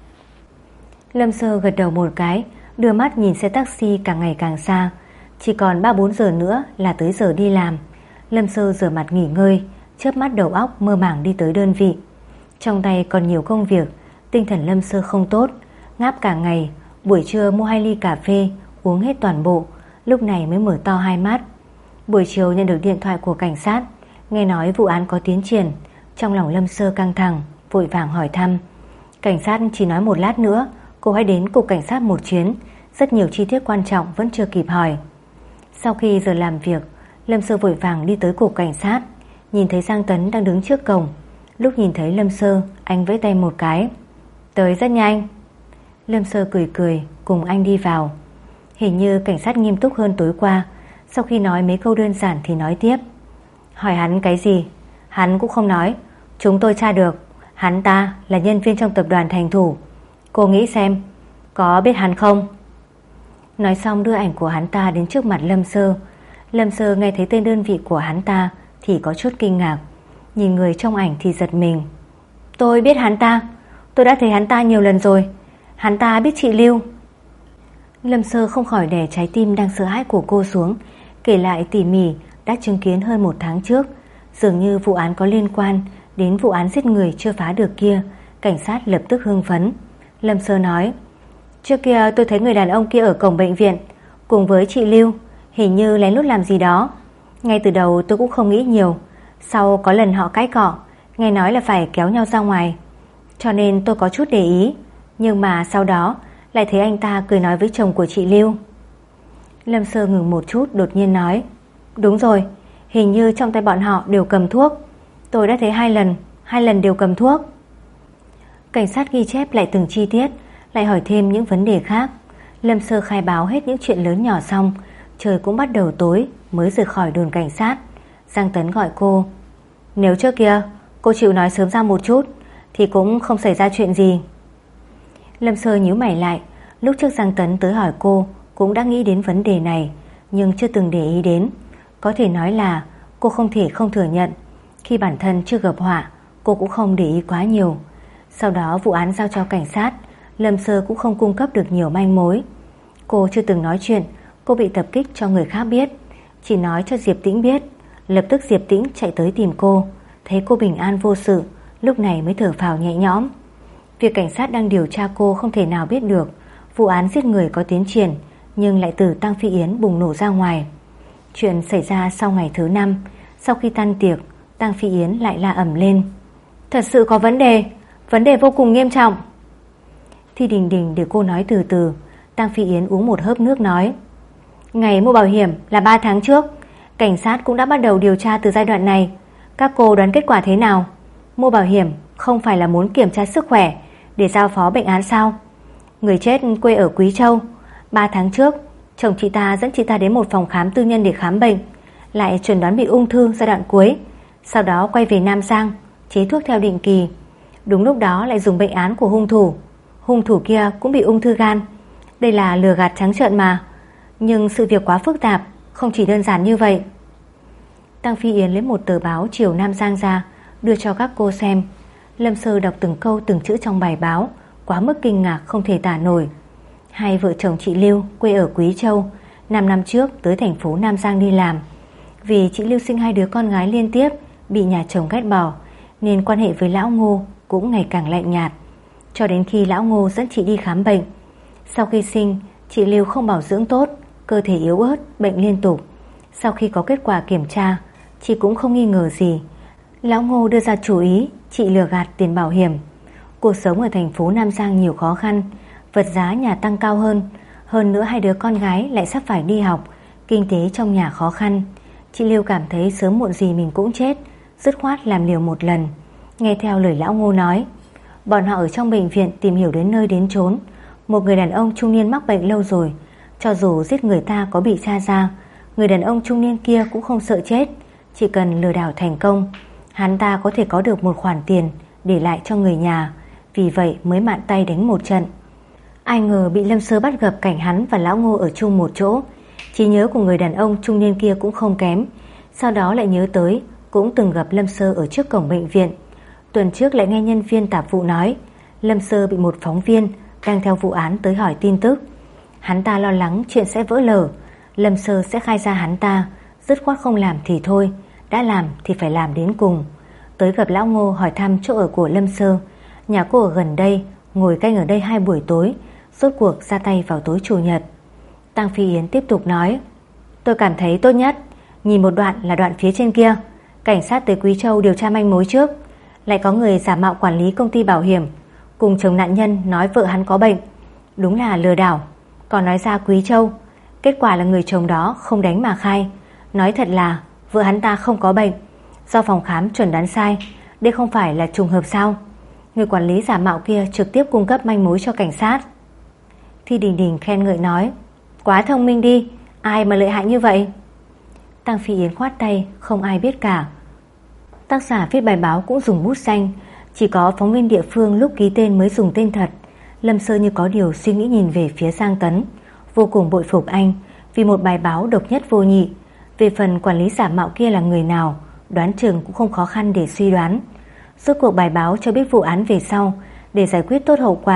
Speaker 1: Lâm Sơ gật đầu một cái, đưa mắt nhìn xe taxi càng ngày càng xa. Chỉ còn ba bốn giờ nữa là tới giờ đi làm. Lâm Sơ rửa mặt nghỉ ngơi, chớp mắt đầu óc mơ màng đi tới đơn vị. Trong tay còn nhiều công việc, tinh thần Lâm Sơ không tốt, ngáp cả ngày. Buổi trưa mua hai ly cà phê, uống hết toàn bộ, lúc này mới mở to hai mắt. Buổi chiều nhận được điện thoại của cảnh sát, nghe nói vụ án có tiến triển. Trong lòng Lâm Sơ căng thẳng, vội vàng hỏi thăm. Cảnh sát chỉ nói một lát nữa cô hãy đến cục cảnh sát một chuyến, rất nhiều chi tiết quan trọng vẫn chưa kịp hỏi. Sau khi giờ làm việc, Lâm Sơ vội vàng đi tới cục cảnh sát. Nhìn thấy Giang Tấn đang đứng trước cổng. Lúc nhìn thấy Lâm Sơ, anh vẫy tay một cái: Tới rất nhanh. Lâm Sơ cười cười cùng anh đi vào. Hình như cảnh sát nghiêm túc hơn tối qua. Sau khi nói mấy câu đơn giản thì nói tiếp: Hỏi hắn cái gì? Hắn cũng không nói. Chúng tôi tra được, hắn ta là nhân viên trong tập đoàn Thành Thủ. Cô nghĩ xem, có biết hắn không? Nói xong đưa ảnh của hắn ta đến trước mặt Lâm Sơ. Lâm Sơ nghe thấy tên đơn vị của hắn ta thì có chút kinh ngạc. Nhìn người trong ảnh thì giật mình. Tôi biết hắn ta, tôi đã thấy hắn ta nhiều lần rồi. Hắn ta biết chị Lưu. Lâm Sơ không khỏi đè trái tim đang sợ hãi của cô xuống, kể lại tỉ mỉ đã chứng kiến hơn một tháng trước. Dường như vụ án có liên quan đến vụ án giết người chưa phá được kia. Cảnh sát lập tức hưng phấn. Lâm Sơ nói, trước kia tôi thấy người đàn ông kia ở cổng bệnh viện cùng với chị Lưu, hình như lén lút làm gì đó. Ngay từ đầu tôi cũng không nghĩ nhiều. Sau có lần họ cãi cọ, nghe nói là phải kéo nhau ra ngoài, cho nên tôi có chút để ý. Nhưng mà sau đó lại thấy anh ta cười nói với chồng của chị Lưu. Lâm Sơ ngừng một chút, đột nhiên nói, đúng rồi, hình như trong tay bọn họ đều cầm thuốc. Tôi đã thấy hai lần, hai lần đều cầm thuốc. Cảnh sát ghi chép lại từng chi tiết, lại hỏi thêm những vấn đề khác. Lâm Sơ khai báo hết những chuyện lớn nhỏ xong, trời cũng bắt đầu tối mới rời khỏi đồn cảnh sát. Giang Tấn gọi cô, nếu trước kia cô chịu nói sớm ra một chút thì cũng không xảy ra chuyện gì. Lâm Sơ nhíu mày lại. Lúc trước Giang Tấn tới hỏi cô cũng đã nghĩ đến vấn đề này, nhưng chưa từng để ý đến. Có thể nói là cô không thể không thừa nhận, khi bản thân chưa gặp họa, cô cũng không để ý quá nhiều. Sau đó vụ án giao cho cảnh sát, Lâm Sơ cũng không cung cấp được nhiều manh mối. Cô chưa từng nói chuyện cô bị tập kích cho người khác biết, chỉ nói cho Diệp Tĩnh biết. Lập tức Diệp Tĩnh chạy tới tìm cô, thấy cô bình an vô sự, lúc này mới thở phào nhẹ nhõm. Việc cảnh sát đang điều tra cô không thể nào biết được. Vụ án giết người có tiến triển, nhưng lại từ Tăng Phi Yến bùng nổ ra ngoài. Chuyện xảy ra sau ngày thứ năm. Sau khi tan tiệc, Tăng Phi Yến lại la ầm lên, thật sự có vấn đề, vấn đề vô cùng nghiêm trọng. Thi Đình Đình để cô nói từ từ. Tăng Phi Yến uống một hớp nước nói, ngày mua bảo hiểm là ba tháng trước, cảnh sát cũng đã bắt đầu điều tra từ giai đoạn này. Các cô đoán kết quả thế nào? Mua bảo hiểm không phải là muốn kiểm tra sức khỏe để giao phó bệnh án sao? Người chết quê ở Quý Châu. Ba tháng trước chồng chị ta dẫn chị ta đến một phòng khám tư nhân để khám bệnh, lại chẩn đoán bị ung thư giai đoạn cuối. Sau đó quay về Nam Giang chế thuốc theo định kỳ. Đúng lúc đó lại dùng bệnh án của hung thủ. Hung thủ kia cũng bị ung thư gan. Đây là lừa gạt trắng trợn mà. Nhưng sự việc quá phức tạp, không chỉ đơn giản như vậy. Tăng Phi Yến lấy một tờ báo Chiều Nam Giang ra, đưa cho các cô xem. Lâm Sơ đọc từng câu từng chữ trong bài báo, quá mức kinh ngạc không thể tả nổi. Hai vợ chồng chị Lưu quê ở Quý Châu, năm năm trước tới thành phố Nam Giang đi làm. Vì chị Lưu sinh hai đứa con gái liên tiếp, bị nhà chồng ghét bỏ, nên quan hệ với lão Ngô cũng ngày càng lạnh nhạt. Cho đến khi lão Ngô dẫn chị đi khám bệnh. Sau khi sinh, chị Lưu không bảo dưỡng tốt, cơ thể yếu ớt, bệnh liên tục. Sau khi có kết quả kiểm tra, chị cũng không nghi ngờ gì. Lão Ngô đưa ra chủ ý chị lừa gạt tiền bảo hiểm. Cuộc sống ở thành phố Nam Giang nhiều khó khăn, vật giá nhà tăng cao hơn. Hơn nữa hai đứa con gái lại sắp phải đi học, kinh tế trong nhà khó khăn. Chị Lưu cảm thấy sớm muộn gì mình cũng chết, dứt khoát làm liều một lần. Nghe theo lời lão Ngô nói, bọn họ ở trong bệnh viện tìm hiểu đến nơi đến chốn. Một người đàn ông trung niên mắc bệnh lâu rồi, cho dù giết người ta có bị tra ra, người đàn ông trung niên kia cũng không sợ chết. Chỉ cần lừa đảo thành công, hắn ta có thể có được một khoản tiền để lại cho người nhà. Vì vậy mới mạn tay đánh một trận. Ai ngờ bị Lâm Sơ bắt gặp cảnh hắn và lão Ngô ở chung một chỗ. Trí nhớ của người đàn ông trung niên kia cũng không kém. Sau đó lại nhớ tới cũng từng gặp Lâm Sơ ở trước cổng bệnh viện. Tuần trước lại nghe nhân viên tạp vụ nói Lâm Sơ bị một phóng viên đang theo vụ án tới hỏi tin tức. Hắn ta lo lắng chuyện sẽ vỡ lở, Lâm Sơ sẽ khai ra hắn ta, dứt khoát không làm thì thôi, đã làm thì phải làm đến cùng. Tới gặp lão Ngô hỏi thăm chỗ ở của Lâm Sơ. Nhà cô ở gần đây, ngồi canh ở đây hai buổi tối, rốt cuộc ra tay vào tối chủ nhật. Tăng Phi Yến tiếp tục nói, tôi cảm thấy tốt nhất nhìn một đoạn là đoạn phía trên kia. Cảnh sát tới Quý Châu điều tra manh mối trước, lại có người giả mạo quản lý công ty bảo hiểm, cùng chồng nạn nhân nói vợ hắn có bệnh. Đúng là lừa đảo. Còn nói ra Quý Châu, kết quả là người chồng đó không đánh mà khai, nói thật là vợ hắn ta không có bệnh, do phòng khám chuẩn đoán sai. Đây không phải là trùng hợp sao? Người quản lý giả mạo kia trực tiếp cung cấp manh mối cho cảnh sát. Thi Đình Đình khen ngợi nói, quá thông minh đi, ai mà lợi hại như vậy? Tăng Phi Yến khoát tay, không ai biết cả. Tác giả viết bài báo cũng dùng bút xanh, chỉ có phóng viên địa phương lúc ký tên mới dùng tên thật. Lâm Sơ như có điều suy nghĩ nhìn về phía Giang Tấn, vô cùng bội phục anh vì một bài báo độc nhất vô nhị. Về phần quản lý giả mạo kia là người nào, đoán chừng cũng không khó khăn để suy đoán. Rốt cuộc bài báo cho biết vụ án về sau, để giải quyết tốt hậu quả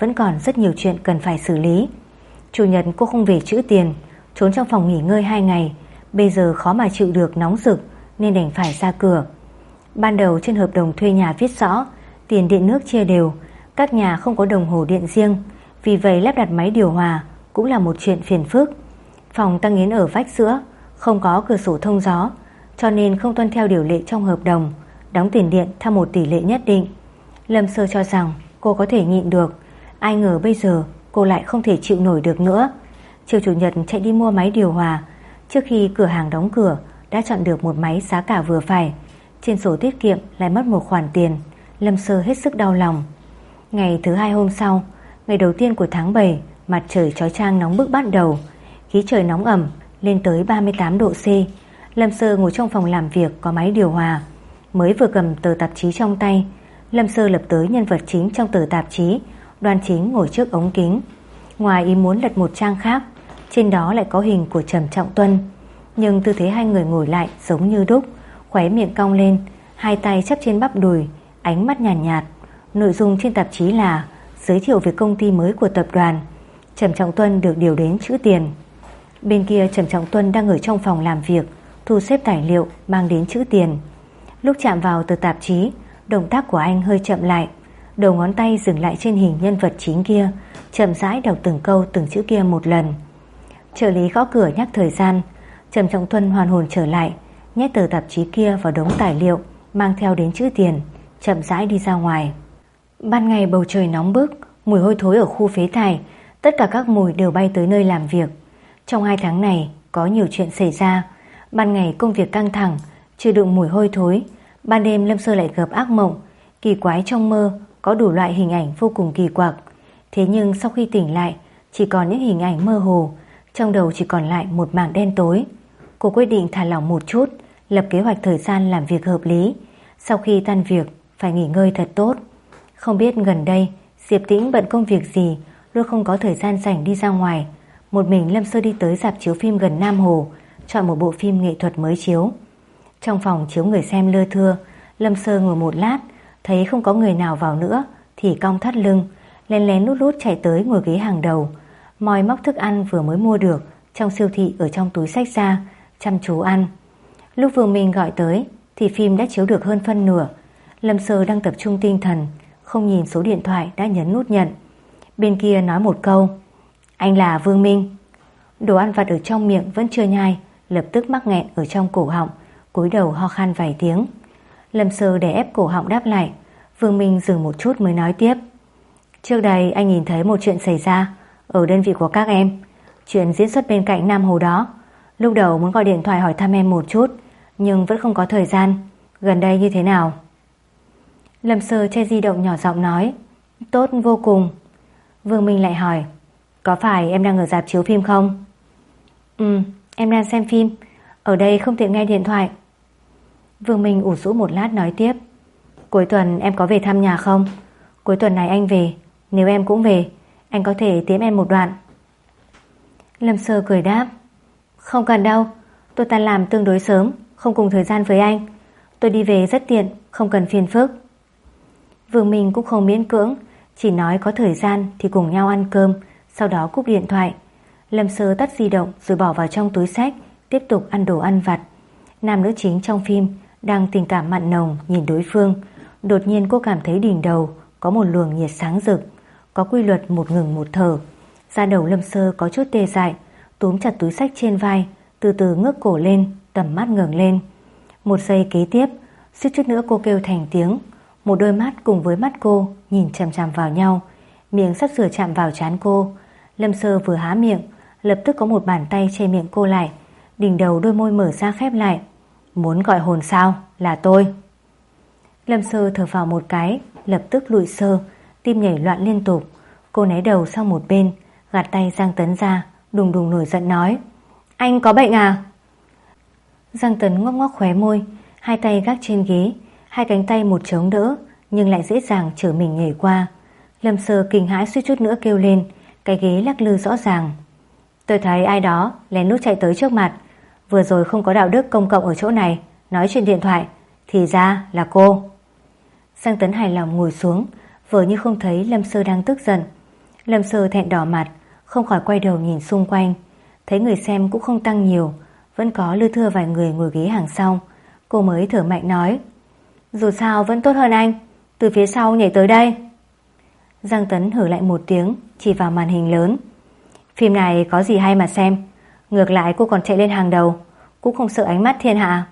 Speaker 1: vẫn còn rất nhiều chuyện cần phải xử lý. Chủ nhật cô không về trữ tiền, trốn trong phòng nghỉ ngơi hai ngày. Bây giờ khó mà chịu được nóng rực nên đành phải ra cửa. Ban đầu trên hợp đồng thuê nhà viết rõ tiền điện nước chia đều, các nhà không có đồng hồ điện riêng, vì vậy lắp đặt máy điều hòa cũng là một chuyện phiền phức. Phòng Tăng Yến ở vách giữa, không có cửa sổ thông gió, cho nên không tuân theo điều lệ trong hợp đồng, đóng tiền điện theo một tỷ lệ nhất định. Lâm Sơ cho rằng cô có thể nhịn được, ai ngờ bây giờ cô lại không thể chịu nổi được nữa. Chiều chủ nhật chạy đi mua máy điều hòa. Trước khi cửa hàng đóng cửa đã chọn được một máy giá cả vừa phải. Trên sổ tiết kiệm lại mất một khoản tiền. Lâm Sơ hết sức đau lòng. Ngày thứ hai hôm sau, ngày đầu tiên của tháng bảy, mặt trời chói chang nóng bức bắt đầu. Khí trời nóng ẩm lên tới ba mươi tám độ C. Lâm Sơ ngồi trong phòng làm việc có máy điều hòa. Mới vừa cầm tờ tạp chí trong tay, Lâm Sơ lập tới nhân vật chính trong tờ tạp chí. Đoan Chính ngồi trước ống kính. Ngoài ý muốn lật một trang khác, trên đó lại có hình của Trầm Trọng Tuân, nhưng tư thế hai người ngồi lại giống như đúc. Khóe miệng cong lên, hai tay chắp trên bắp đùi, ánh mắt nhàn nhạt, nhạt. Nội dung trên tạp chí là giới thiệu về công ty mới của tập đoàn. Trầm Trọng Tuân được điều đến trữ tiền. Bên kia Trầm Trọng Tuân đang ở trong phòng làm việc, thu xếp tài liệu mang đến trữ tiền. Lúc chạm vào tờ tạp chí, động tác của anh hơi chậm lại. Đầu ngón tay dừng lại trên hình nhân vật chính kia, chậm rãi đọc từng câu từng chữ kia một lần. Trợ lý gõ cửa nhắc thời gian. Trầm Trọng Tuân hoàn hồn trở lại, nhét tờ tạp chí kia vào đống tài liệu mang theo đến trữ tiền, chậm rãi đi ra ngoài. Ban ngày bầu trời nóng bức, mùi hôi thối ở khu phế thải, tất cả các mùi đều bay tới nơi làm việc. Trong hai tháng này có nhiều chuyện xảy ra. Ban ngày công việc căng thẳng, chịu đựng mùi hôi thối. Ban đêm Lâm Sơ lại gặp ác mộng kỳ quái, trong mơ có đủ loại hình ảnh vô cùng kỳ quặc. Thế nhưng sau khi tỉnh lại, chỉ còn những hình ảnh mơ hồ, trong đầu chỉ còn lại một mảng đen tối. Cô quyết định thả lỏng một chút, lập kế hoạch thời gian làm việc hợp lý. Sau khi tan việc phải nghỉ ngơi thật tốt. Không biết gần đây Diệp Tĩnh bận công việc gì, luôn không có thời gian rảnh đi ra ngoài. Một mình Lâm Sơ đi tới rạp chiếu phim gần Nam Hồ, chọn một bộ phim nghệ thuật mới chiếu. Trong phòng chiếu người xem lưa thưa. Lâm Sơ ngồi một lát, thấy không có người nào vào nữa thì cong thắt lưng, lén lén lút lút chạy tới ngồi ghế hàng đầu, moi móc thức ăn vừa mới mua được trong siêu thị ở trong túi xách ra, chăm chú ăn. Lúc vừa mình gọi tới thì phim đã chiếu được hơn phân nửa. Lâm Sơ đang tập trung tinh thần, không nhìn số điện thoại đã nhấn nút nhận. Bên kia nói một câu: "Anh là Vương Minh." Đồ ăn vặt ở trong miệng vẫn chưa nhai, lập tức mắc nghẹn ở trong cổ họng, cúi đầu ho khan vài tiếng. Lâm Sơ đè ép cổ họng đáp lại. Vương Minh dừng một chút mới nói tiếp: "Trước đây anh nhìn thấy một chuyện xảy ra ở đơn vị của các em, chuyện diễn xuất bên cạnh Nam Hồ đó. Lúc đầu muốn gọi điện thoại hỏi thăm em một chút, nhưng vẫn không có thời gian. Gần đây như thế nào?" Lâm Sơ che di động nhỏ giọng nói: "Tốt vô cùng." Vương Minh lại hỏi: "Có phải em đang ở rạp chiếu phim không?" "Ừ, em đang xem phim. Ở đây không tiện nghe điện thoại." Vương Minh ủ rũ một lát nói tiếp: "Cuối tuần em có về thăm nhà không? Cuối tuần này anh về, nếu em cũng về, anh có thể tiễn em một đoạn." Lâm Sơ cười đáp: "Không cần đâu, tôi tan làm tương đối sớm, không cùng thời gian với anh. Tôi đi về rất tiện, không cần phiền phức." Vương Minh cũng không miễn cưỡng, chỉ nói có thời gian thì cùng nhau ăn cơm, sau đó cúp điện thoại. Lâm Sơ tắt di động rồi bỏ vào trong túi xách, tiếp tục ăn đồ ăn vặt. Nam nữ chính trong phim đang tình cảm mặn nồng nhìn đối phương. Đột nhiên cô cảm thấy đỉnh đầu có một luồng nhiệt sáng rực, có quy luật một ngừng một thở. Da đầu Lâm Sơ có chút tê dại, túm chặt túi xách trên vai, từ từ ngước cổ lên, tầm mắt ngẩng lên. Một giây kế tiếp, suýt chút nữa cô kêu thành tiếng. Một đôi mắt cùng với mắt cô nhìn chằm chằm vào nhau, miệng sắp sửa chạm vào trán cô. Lâm Sơ vừa há miệng, lập tức có một bàn tay che miệng cô lại. Đỉnh đầu đôi môi mở ra khép lại. "Muốn gọi hồn sao? Là tôi." Lâm Sơ thở vào một cái, lập tức lùi sơ, tim nhảy loạn liên tục. Cô né đầu sang một bên, gạt tay Giang Tấn ra, đùng đùng nổi giận nói: "Anh có bệnh à?" Giang Tấn ngóc ngóc khóe môi, hai tay gác trên ghế, hai cánh tay một chống đỡ, nhưng lại dễ dàng trở mình nhảy qua. Lâm Sơ kinh hãi suýt chút nữa kêu lên, cái ghế lắc lư rõ ràng. "Tôi thấy ai đó lén lút chạy tới trước mặt, vừa rồi không có đạo đức công cộng ở chỗ này, nói chuyện điện thoại, thì ra là cô." Giang Tấn hài lòng ngồi xuống, vờ như không thấy Lâm Sơ đang tức giận. Lâm Sơ thẹn đỏ mặt, không khỏi quay đầu nhìn xung quanh. Thấy người xem cũng không tăng nhiều, vẫn có lưa thưa vài người ngồi ghế hàng sau. Cô mới thở mạnh nói, dù sao vẫn tốt hơn anh, từ phía sau nhảy tới đây. Giang Tấn hử lại một tiếng, chỉ vào màn hình lớn. Phim này có gì hay mà xem, ngược lại cô còn chạy lên hàng đầu, cũng không sợ ánh mắt thiên hạ.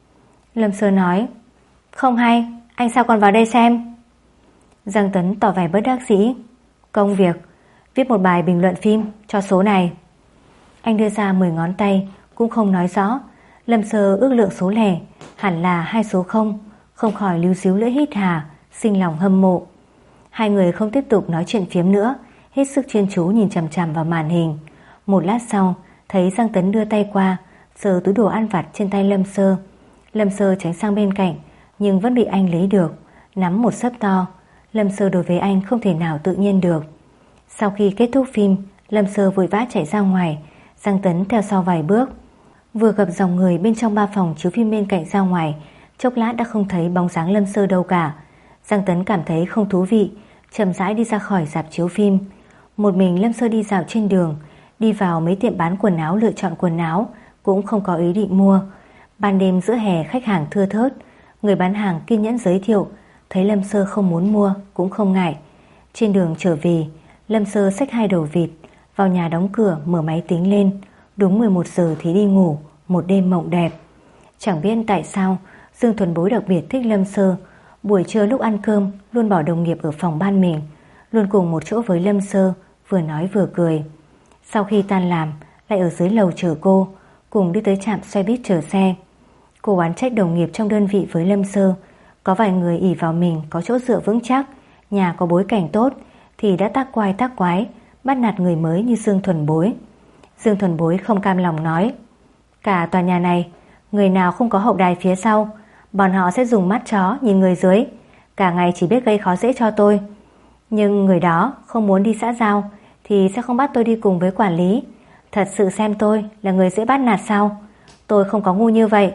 Speaker 1: Lâm Sơ nói, không hay, anh sao còn vào đây xem? Giang Tấn tỏ vẻ bất đắc dĩ, công việc, viết một bài bình luận phim cho số này. Anh đưa ra mười ngón tay, cũng không nói rõ. Lâm Sơ ước lượng số lẻ, hẳn là hai số không, không khỏi líu xíu lưỡi hít hà, sinh lòng hâm mộ. Hai người không tiếp tục nói chuyện phiếm nữa, hết sức chuyên chú nhìn chằm chằm vào màn hình. Một lát sau, thấy Giang Tấn đưa tay qua, sờ túi đồ ăn vặt trên tay Lâm Sơ. Lâm Sơ tránh sang bên cạnh, nhưng vẫn bị anh lấy được, nắm một xấp to. Lâm Sơ đối với anh không thể nào tự nhiên được. Sau khi kết thúc phim, Lâm Sơ vội vã chạy ra ngoài, Giang Tấn theo sau vài bước. Vừa gặp dòng người bên trong ba phòng chiếu phim bên cạnh ra ngoài, chốc lát đã không thấy bóng dáng Lâm Sơ đâu cả. Giang Tấn cảm thấy không thú vị, chậm rãi đi ra khỏi rạp chiếu phim. Một mình Lâm Sơ đi dạo trên đường, đi vào mấy tiệm bán quần áo lựa chọn quần áo, cũng không có ý định mua. Ban đêm giữa hè khách hàng thưa thớt, người bán hàng kiên nhẫn giới thiệu, thấy Lâm Sơ không muốn mua cũng không ngại. Trên đường trở về, Lâm Sơ xách hai đầu vịt, vào nhà đóng cửa mở máy tính lên. Đúng mười một giờ thì đi ngủ, một đêm mộng đẹp. Chẳng biết tại sao Dương Thuần Bối đặc biệt thích Lâm Sơ. Buổi trưa lúc ăn cơm luôn bỏ đồng nghiệp ở phòng ban mình, luôn cùng một chỗ với Lâm Sơ, vừa nói vừa cười. Sau khi tan làm lại ở dưới lầu chờ cô, cùng đi tới trạm xe buýt chờ xe. Cô oán trách đồng nghiệp trong đơn vị với Lâm Sơ. Có vài người ỷ vào mình có chỗ dựa vững chắc, nhà có bối cảnh tốt, thì đã tác quái tác quái, bắt nạt người mới như Dương Thuần Bối. Dương Thuần Bối không cam lòng nói, cả tòa nhà này, người nào không có hậu đài phía sau, bọn họ sẽ dùng mắt chó nhìn người dưới, cả ngày chỉ biết gây khó dễ cho tôi. Nhưng người đó không muốn đi xã giao thì sẽ không bắt tôi đi cùng với quản lý. Thật sự xem tôi là người dễ bắt nạt sao? Tôi không có ngu như vậy.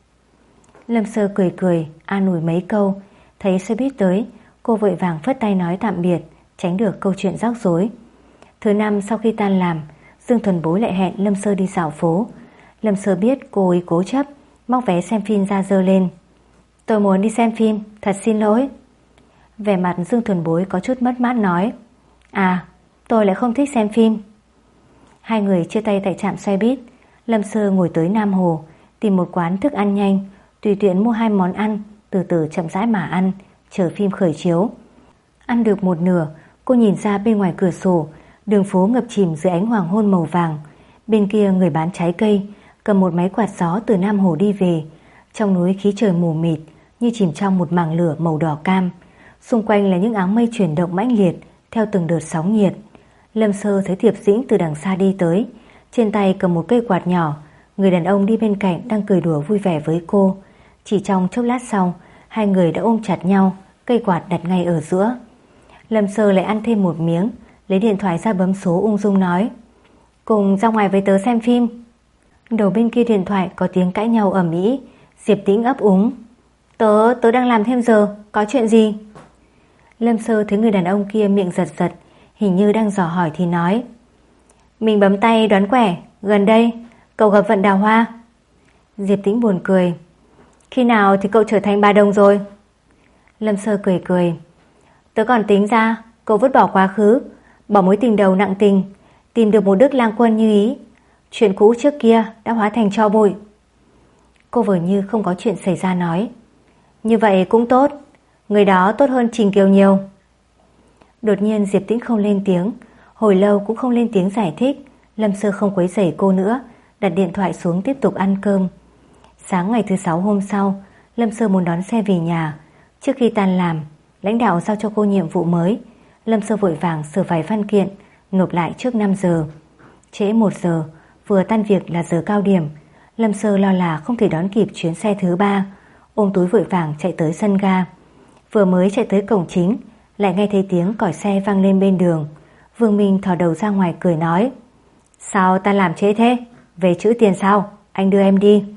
Speaker 1: Lâm Sơ cười cười, an ủi mấy câu. Thấy xe buýt tới, cô vội vàng phất tay nói tạm biệt, tránh được câu chuyện rắc rối. Thứ năm sau khi tan làm, Dương Thuần Bối lại hẹn Lâm Sơ đi dạo phố. Lâm Sơ biết cô ấy cố chấp, móc vé xem phim ra giơ lên. Tôi muốn đi xem phim, thật xin lỗi. Vẻ mặt Dương Thuần Bối có chút mất mát nói, à, tôi lại không thích xem phim. Hai người chia tay tại trạm xe buýt. Lâm Sơ ngồi tới Nam Hồ, tìm một quán thức ăn nhanh, tùy tiện mua hai món ăn, từ từ chậm rãi mà ăn, chờ phim khởi chiếu. Ăn được một nửa, cô nhìn ra bên ngoài cửa sổ, đường phố ngập chìm dưới ánh hoàng hôn màu vàng. Bên kia người bán trái cây cầm một máy quạt gió từ Nam Hồ đi về. Trong núi khí trời mù mịt, như chìm trong một mảng lửa màu đỏ cam. Xung quanh là những áng mây chuyển động mãnh liệt theo từng đợt sóng nhiệt. Lâm Sơ thấy Tiệp Dĩnh từ đằng xa đi tới, trên tay cầm một cây quạt nhỏ. Người đàn ông đi bên cạnh đang cười đùa vui vẻ với cô. Chỉ trong chốc lát sau, hai người đã ôm chặt nhau, cây quạt đặt ngay ở giữa. Lâm Sơ lại ăn thêm một miếng, lấy điện thoại ra bấm số ung dung nói, cùng ra ngoài với tớ xem phim. Đầu bên kia điện thoại có tiếng cãi nhau ầm ĩ. Diệp Tĩnh ấp úng, Tớ, tớ đang làm thêm giờ, có chuyện gì? Lâm Sơ thấy người đàn ông kia miệng giật giật, hình như đang dò hỏi thì nói, mình bấm tay đoán quẻ, gần đây cậu gặp Vận Đào Hoa. Diệp Tĩnh buồn cười, khi nào thì cậu trở thành bà đồng rồi? Lâm Sơ cười cười, tớ còn tính ra cậu vứt bỏ quá khứ, bỏ mối tình đầu nặng tình, tìm được một đức lang quân như ý. Chuyện cũ trước kia đã hóa thành tro bụi. Cô vờ như không có chuyện xảy ra nói, như vậy cũng tốt, người đó tốt hơn Trình Kiều nhiều. Đột nhiên Diệp Tĩnh không lên tiếng, hồi lâu cũng không lên tiếng giải thích. Lâm Sơ không quấy rầy cô nữa, đặt điện thoại xuống tiếp tục ăn cơm. Sáng ngày thứ sáu hôm sau, Lâm Sơ muốn đón xe về nhà. Trước khi tan làm, lãnh đạo giao cho cô nhiệm vụ mới. Lâm Sơ vội vàng sửa vài văn kiện, nộp lại trước năm giờ. Trễ một giờ, vừa tan việc là giờ cao điểm. Lâm Sơ lo là không thể đón kịp chuyến xe thứ ba, ôm túi vội vàng chạy tới sân ga. Vừa mới chạy tới cổng chính, lại nghe thấy tiếng còi xe vang lên bên đường. Vương Minh thò đầu ra ngoài cười nói, sao ta làm trễ thế? Về chữ tiền sao? Anh đưa em đi.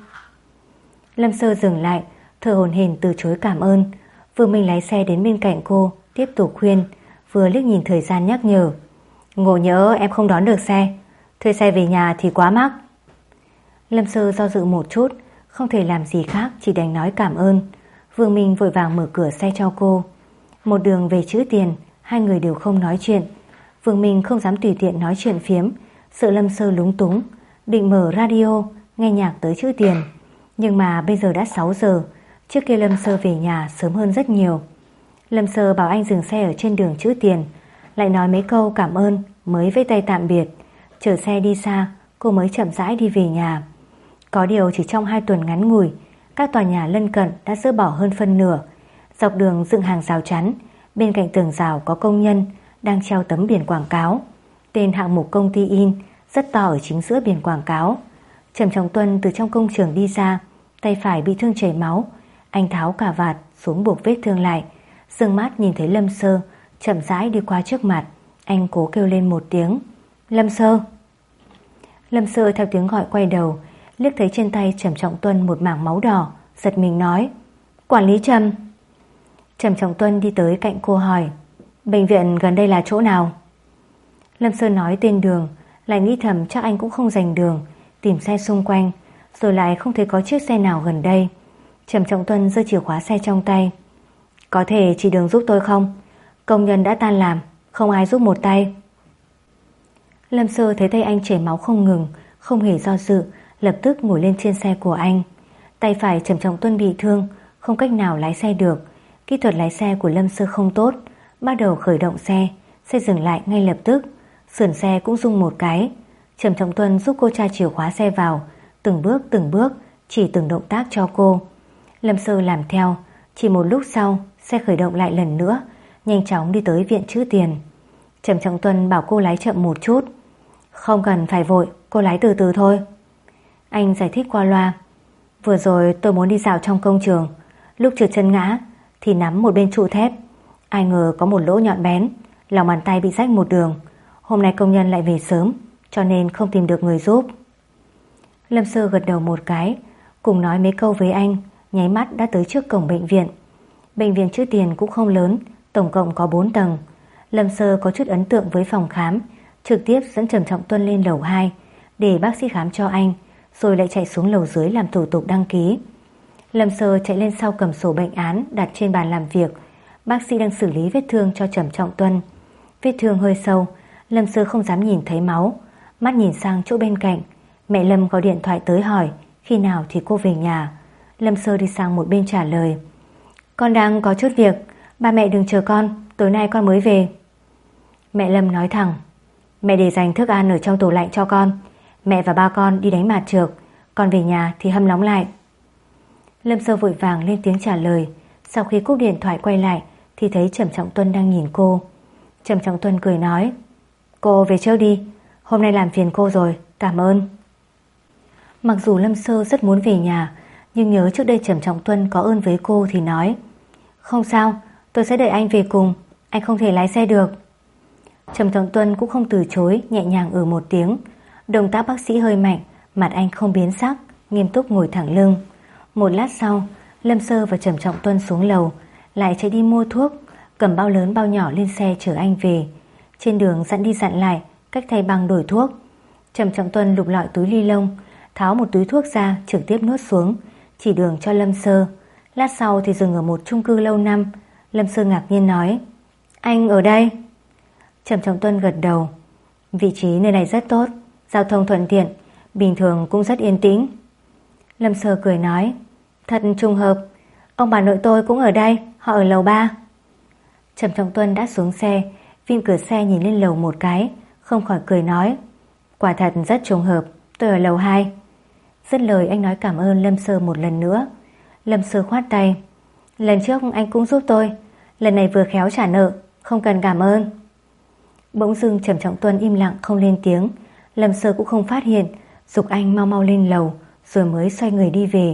Speaker 1: Lâm Sơ dừng lại, thở hổn hển từ chối cảm ơn. Vương Minh lái xe đến bên cạnh cô, tiếp tục khuyên, vừa liếc nhìn thời gian nhắc nhở, Ngộ nhỡ em không đón được xe, thuê xe về nhà thì quá mắc. Lâm Sơ do dự một chút, không thể làm gì khác, chỉ đành nói cảm ơn. Vương Minh vội vàng mở cửa xe cho cô. Một đường về chữ Tiền, hai người đều không nói chuyện. Vương Minh không dám tùy tiện nói chuyện phiếm, sợ Lâm Sơ lúng túng, định mở radio nghe nhạc tới chữ Tiền. Nhưng mà bây giờ đã sáu giờ, trước kia Lâm Sơ về nhà sớm hơn rất nhiều. Lâm Sơ bảo anh dừng xe ở trên đường chữ Tiền, lại nói mấy câu cảm ơn mới vẫy tay tạm biệt. Chờ xe đi xa, cô mới chậm rãi đi về nhà. Có điều chỉ trong hai tuần ngắn ngủi, các tòa nhà lân cận đã dỡ bỏ hơn phân nửa. Dọc đường dựng hàng rào chắn, bên cạnh tường rào có công nhân đang treo tấm biển quảng cáo. Tên hạng mục công ty in rất to ở chính giữa biển quảng cáo. Trầm Trọng Tuân từ trong công trường đi ra, tay phải bị thương chảy máu. Anh tháo cà vạt xuống buộc vết thương lại, sương mắt nhìn thấy Lâm Sơ chậm rãi đi qua trước mặt. Anh cố kêu lên một tiếng, Lâm Sơ. Lâm Sơ theo tiếng gọi quay đầu, liếc thấy trên tay Trầm Trọng Tuân một mảng máu đỏ, giật mình nói, quản lý Trầm. Trầm Trọng Tuân đi tới cạnh cô hỏi, bệnh viện gần đây là chỗ nào? Lâm Sơ nói tên đường, lại nghĩ thầm chắc anh cũng không dành đường, tìm xe xung quanh, rồi lại không thấy có chiếc xe nào gần đây. Trầm Trọng Tuân giơ chìa khóa xe trong tay, có thể chỉ đường giúp tôi không? Công nhân đã tan làm, không ai giúp một tay. Lâm Sơ thấy tay anh chảy máu không ngừng, không hề do dự, lập tức ngồi lên trên xe của anh. Tay phải Trầm Trọng Tuân bị thương, không cách nào lái xe được. Kỹ thuật lái xe của Lâm Sơ không tốt. Bắt đầu khởi động xe, xe dừng lại ngay lập tức, sườn xe cũng rung một cái. Trầm Trọng Tuân giúp cô tra chìa khóa xe vào, từng bước từng bước chỉ từng động tác cho cô. Lâm Sơ làm theo. Chỉ một lúc sau, xe khởi động lại lần nữa, nhanh chóng đi tới viện chữ Tiền. Trầm Trọng Tuân bảo cô lái chậm một chút. Không cần phải vội, cô lái từ từ thôi. Anh giải thích qua loa, vừa rồi tôi muốn đi dạo trong công trường, lúc trượt chân ngã thì nắm một bên trụ thép, ai ngờ có một lỗ nhọn bén, lòng bàn tay bị rách một đường. Hôm nay công nhân lại về sớm, cho nên không tìm được người giúp. Lâm Sơ gật đầu một cái, cùng nói mấy câu với anh, nháy mắt đã tới trước cổng bệnh viện. Bệnh viện chữ Tiền cũng không lớn, tổng cộng có bốn tầng. Lâm Sơ có chút ấn tượng với phòng khám, trực tiếp dẫn Trầm Trọng Tuân lên lầu hai để bác sĩ khám cho anh, rồi lại chạy xuống lầu dưới làm thủ tục đăng ký. Lâm Sơ chạy lên sau cầm sổ bệnh án đặt trên bàn làm việc. Bác sĩ đang xử lý vết thương cho Trầm Trọng Tuân. Vết thương hơi sâu, Lâm Sơ không dám nhìn thấy máu, mắt nhìn sang chỗ bên cạnh. Mẹ Lâm gọi điện thoại tới hỏi khi nào thì cô về nhà. Lâm Sơ đi sang một bên trả lời, con đang có chút việc, ba mẹ đừng chờ con, tối nay con mới về. Mẹ Lâm nói thẳng, mẹ để dành thức ăn ở trong tủ lạnh cho con, mẹ và ba con đi đánh mạt trược, con về nhà thì hâm nóng lại. Lâm Sơ vội vàng lên tiếng trả lời. Sau khi cúp điện thoại quay lại thì thấy Trầm Trọng Tuân đang nhìn cô. Trầm Trọng Tuân cười nói, cô về trước đi, hôm nay làm phiền cô rồi, cảm ơn. Mặc dù Lâm Sơ rất muốn về nhà, nhưng nhớ trước đây Trầm Trọng Tuân có ơn với cô thì nói, không sao, tôi sẽ đợi anh về cùng, anh không thể lái xe được. Trầm Trọng Tuân cũng không từ chối, nhẹ nhàng ừ một tiếng. Động tác bác sĩ hơi mạnh, mặt anh không biến sắc, nghiêm túc ngồi thẳng lưng. Một lát sau, Lâm Sơ và Trầm Trọng Tuân xuống lầu, lại chạy đi mua thuốc, cầm bao lớn bao nhỏ lên xe chở anh về. Trên đường dặn đi dặn lại cách thay băng đổi thuốc. Trầm Trọng Tuân lục lọi túi ni lông, tháo một túi thuốc ra trực tiếp nuốt xuống, chỉ đường cho Lâm Sơ. Lát sau thì dừng ở một chung cư lâu năm. Lâm Sơ ngạc nhiên nói, anh ở đây? Trầm Trọng Tuân gật đầu. Vị trí nơi này rất tốt, giao thông thuận tiện, bình thường cũng rất yên tĩnh. Lâm Sơ cười nói, thật trùng hợp, ông bà nội tôi cũng ở đây, họ ở lầu ba. Trầm Trọng Tuân đã xuống xe, vin cửa xe nhìn lên lầu một cái, không khỏi cười nói, quả thật rất trùng hợp, tôi ở lầu hai. Dứt lời anh nói cảm ơn Lâm Sơ một lần nữa. Lâm Sơ khoát tay, lần trước anh cũng giúp tôi, lần này vừa khéo trả nợ, không cần cảm ơn. Bỗng dưng Trầm Trọng Tuân im lặng không lên tiếng. Lâm Sơ cũng không phát hiện, giục anh mau mau lên lầu, rồi mới xoay người đi về.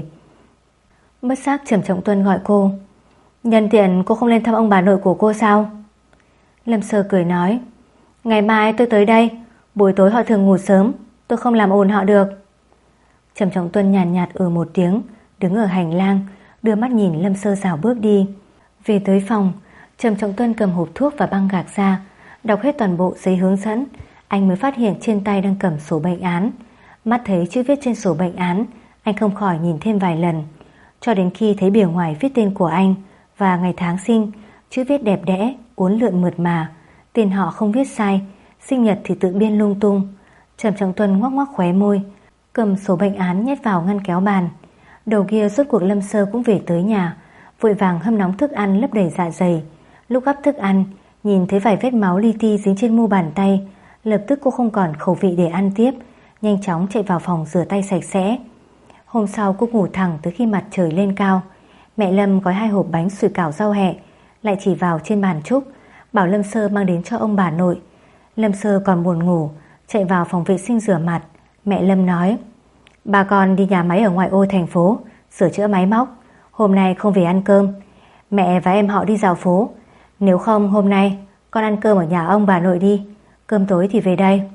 Speaker 1: Bất giác Trầm Trọng Tuân gọi cô, nhân tiện cô không lên thăm ông bà nội của cô sao? Lâm Sơ cười nói, ngày mai tôi tới đây, buổi tối họ thường ngủ sớm, tôi không làm ồn họ được. Trầm Trọng Tuân nhàn nhạt, nhạt ừ một tiếng, đứng ở hành lang, đưa mắt nhìn Lâm Sơ rảo bước đi. Về tới phòng, Trầm Trọng Tuân cầm hộp thuốc và băng gạc ra, Đọc hết toàn bộ giấy hướng dẫn, anh mới phát hiện trên tay đang cầm sổ bệnh án. Mắt thấy chữ viết trên sổ bệnh án, anh không khỏi nhìn thêm vài lần, cho đến khi thấy bìa ngoài viết tên của anh và ngày tháng sinh, chữ viết đẹp đẽ, uốn lượn mượt mà. Tên họ không viết sai, sinh nhật thì tự biên lung tung. Trầm Trọng Tuân ngoắc ngoắc khóe môi, cầm sổ bệnh án nhét vào ngăn kéo bàn. Đầu kia rốt cuộc Lâm Sơ cũng về tới nhà, vội vàng hâm nóng thức ăn lấp đầy dạ dày. Lúc gắp thức ăn, nhìn thấy vài vết máu li ti dính trên mu bàn tay, lập tức cô không còn khẩu vị để ăn tiếp, nhanh chóng chạy vào phòng rửa tay sạch sẽ. Hôm sau cô ngủ thẳng tới khi mặt trời lên cao. Mẹ Lâm gói hai hộp bánh sủi cảo rau hẹ, lại chỉ vào trên bàn trúc, bảo Lâm Sơ mang đến cho ông bà nội. Lâm Sơ còn buồn ngủ, chạy vào phòng vệ sinh rửa mặt. Mẹ Lâm nói: bà con đi nhà máy ở ngoại ô thành phố sửa chữa máy móc, hôm nay không về ăn cơm. Mẹ và em họ đi dạo phố, nếu không hôm nay con ăn cơm ở nhà ông bà nội đi, cơm tối thì về đây.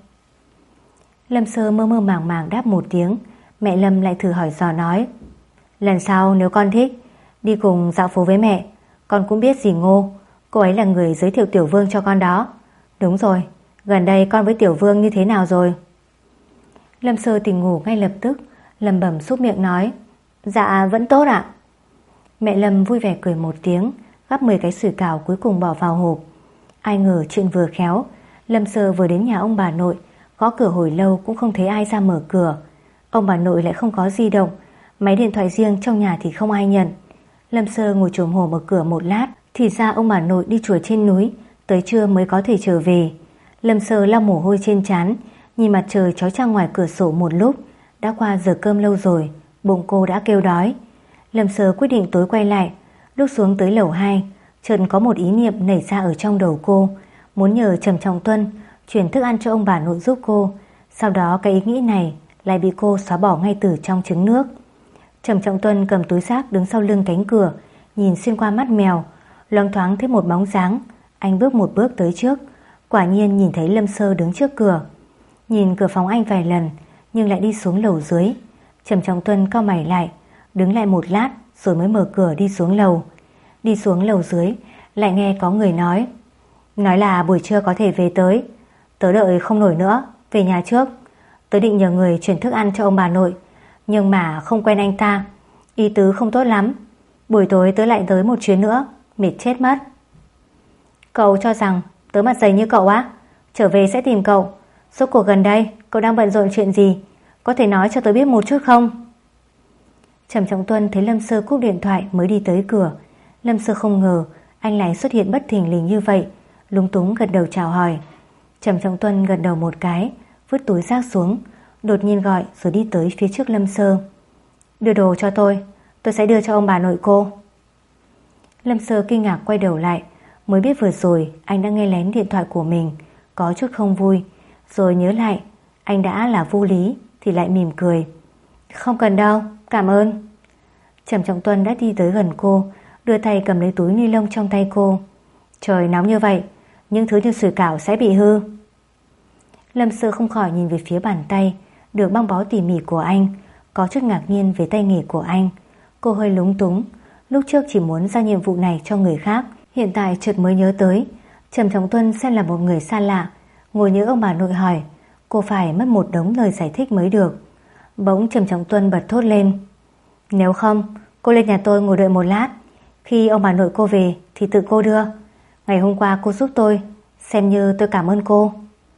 Speaker 1: Lâm Sơ mơ mơ màng màng đáp một tiếng. Mẹ Lâm lại thử hỏi dò nói: lần sau nếu con thích đi cùng dạo phố với mẹ, con cũng biết dì Ngô, cô ấy là người giới thiệu Tiểu Vương cho con đó. Đúng rồi, gần đây con với Tiểu Vương như thế nào rồi? Lâm Sơ tỉnh ngủ ngay lập tức, lẩm bẩm súc miệng nói: dạ vẫn tốt ạ. Mẹ Lâm vui vẻ cười một tiếng, gắp mười cái sủi cảo cuối cùng bỏ vào hộp. Ai ngờ chuyện vừa khéo, Lâm Sơ vừa đến nhà ông bà nội, gõ cửa hồi lâu cũng không thấy ai ra mở cửa. Ông bà nội lại không có di động, máy điện thoại riêng trong nhà thì không ai nhận. Lâm Sơ ngồi chồm hổm ở cửa một lát, thì ra ông bà nội đi chùa trên núi, tới trưa mới có thể trở về. Lâm Sơ lau mồ hôi trên trán, nhìn mặt trời chói chang ngoài cửa sổ một lúc. Đã qua giờ cơm lâu rồi, bụng cô đã kêu đói. Lâm Sơ quyết định tối quay lại. Lúc xuống tới lầu hai, chợt có một ý niệm nảy ra ở trong đầu cô, muốn nhờ Trầm Trọng Tuân chuyển thức ăn cho ông bà nội giúp cô. Sau đó cái ý nghĩ này lại bị cô xóa bỏ ngay từ trong trứng nước. Trầm Trọng Tuân cầm túi xách đứng sau lưng cánh cửa, nhìn xuyên qua mắt mèo, loáng thoáng thấy một bóng dáng. Anh bước một bước tới trước, quả nhiên nhìn thấy Lâm Sơ đứng trước cửa. Nhìn cửa phòng anh vài lần, nhưng lại đi xuống lầu dưới. Trầm Trọng Tuân cau mày lại, đứng lại một lát rồi mới mở cửa đi xuống lầu. Đi xuống lầu dưới, lại nghe có người nói: nói là buổi trưa có thể về tới. Tớ đợi không nổi nữa, về nhà trước. Tớ định nhờ người chuyển thức ăn cho ông bà nội, nhưng mà không quen anh ta, ý tứ không tốt lắm. Buổi tối tớ lại tới một chuyến nữa, mệt chết mất. Cậu cho rằng tớ mặt dày như cậu á? Trở về sẽ tìm cậu. Rốt cuộc gần đây cậu đang bận rộn chuyện gì, có thể nói cho tớ biết một chút không? Trầm Trọng Tuân thấy Lâm Sơ cúp điện thoại mới đi tới cửa. Lâm Sơ không ngờ anh lại xuất hiện bất thình lình như vậy, lúng túng gật đầu chào hỏi. Trầm Trọng Tuân gật đầu một cái, vứt túi rác xuống, đột nhiên gọi rồi đi tới phía trước Lâm Sơ. Đưa đồ cho tôi, tôi sẽ đưa cho ông bà nội cô. Lâm Sơ kinh ngạc quay đầu lại, mới biết vừa rồi anh đã nghe lén điện thoại của mình, có chút không vui, rồi nhớ lại anh đã là vô lý thì lại mỉm cười. Không cần đâu, cảm ơn. Trầm Trọng Tuân đã đi tới gần cô, đưa tay cầm lấy túi ni lông trong tay cô. Trời nóng như vậy, những thứ như sủi cảo sẽ bị hư. Lâm Sơ không khỏi nhìn về phía bàn tay được băng bó tỉ mỉ của anh, có chút ngạc nhiên về tay nghề của anh. Cô hơi lúng túng, lúc trước chỉ muốn giao nhiệm vụ này cho người khác, hiện tại chợt mới nhớ tới Trầm Trọng Tuân xem là một người xa lạ. Ngồi nhớ ông bà nội hỏi, cô phải mất một đống lời giải thích mới được. Bỗng Trầm Trọng Tuân bật thốt lên: nếu không, cô lên nhà tôi ngồi đợi một lát, khi ông bà nội cô về thì tự cô đưa. Ngày hôm qua cô giúp tôi, xem như tôi cảm ơn cô.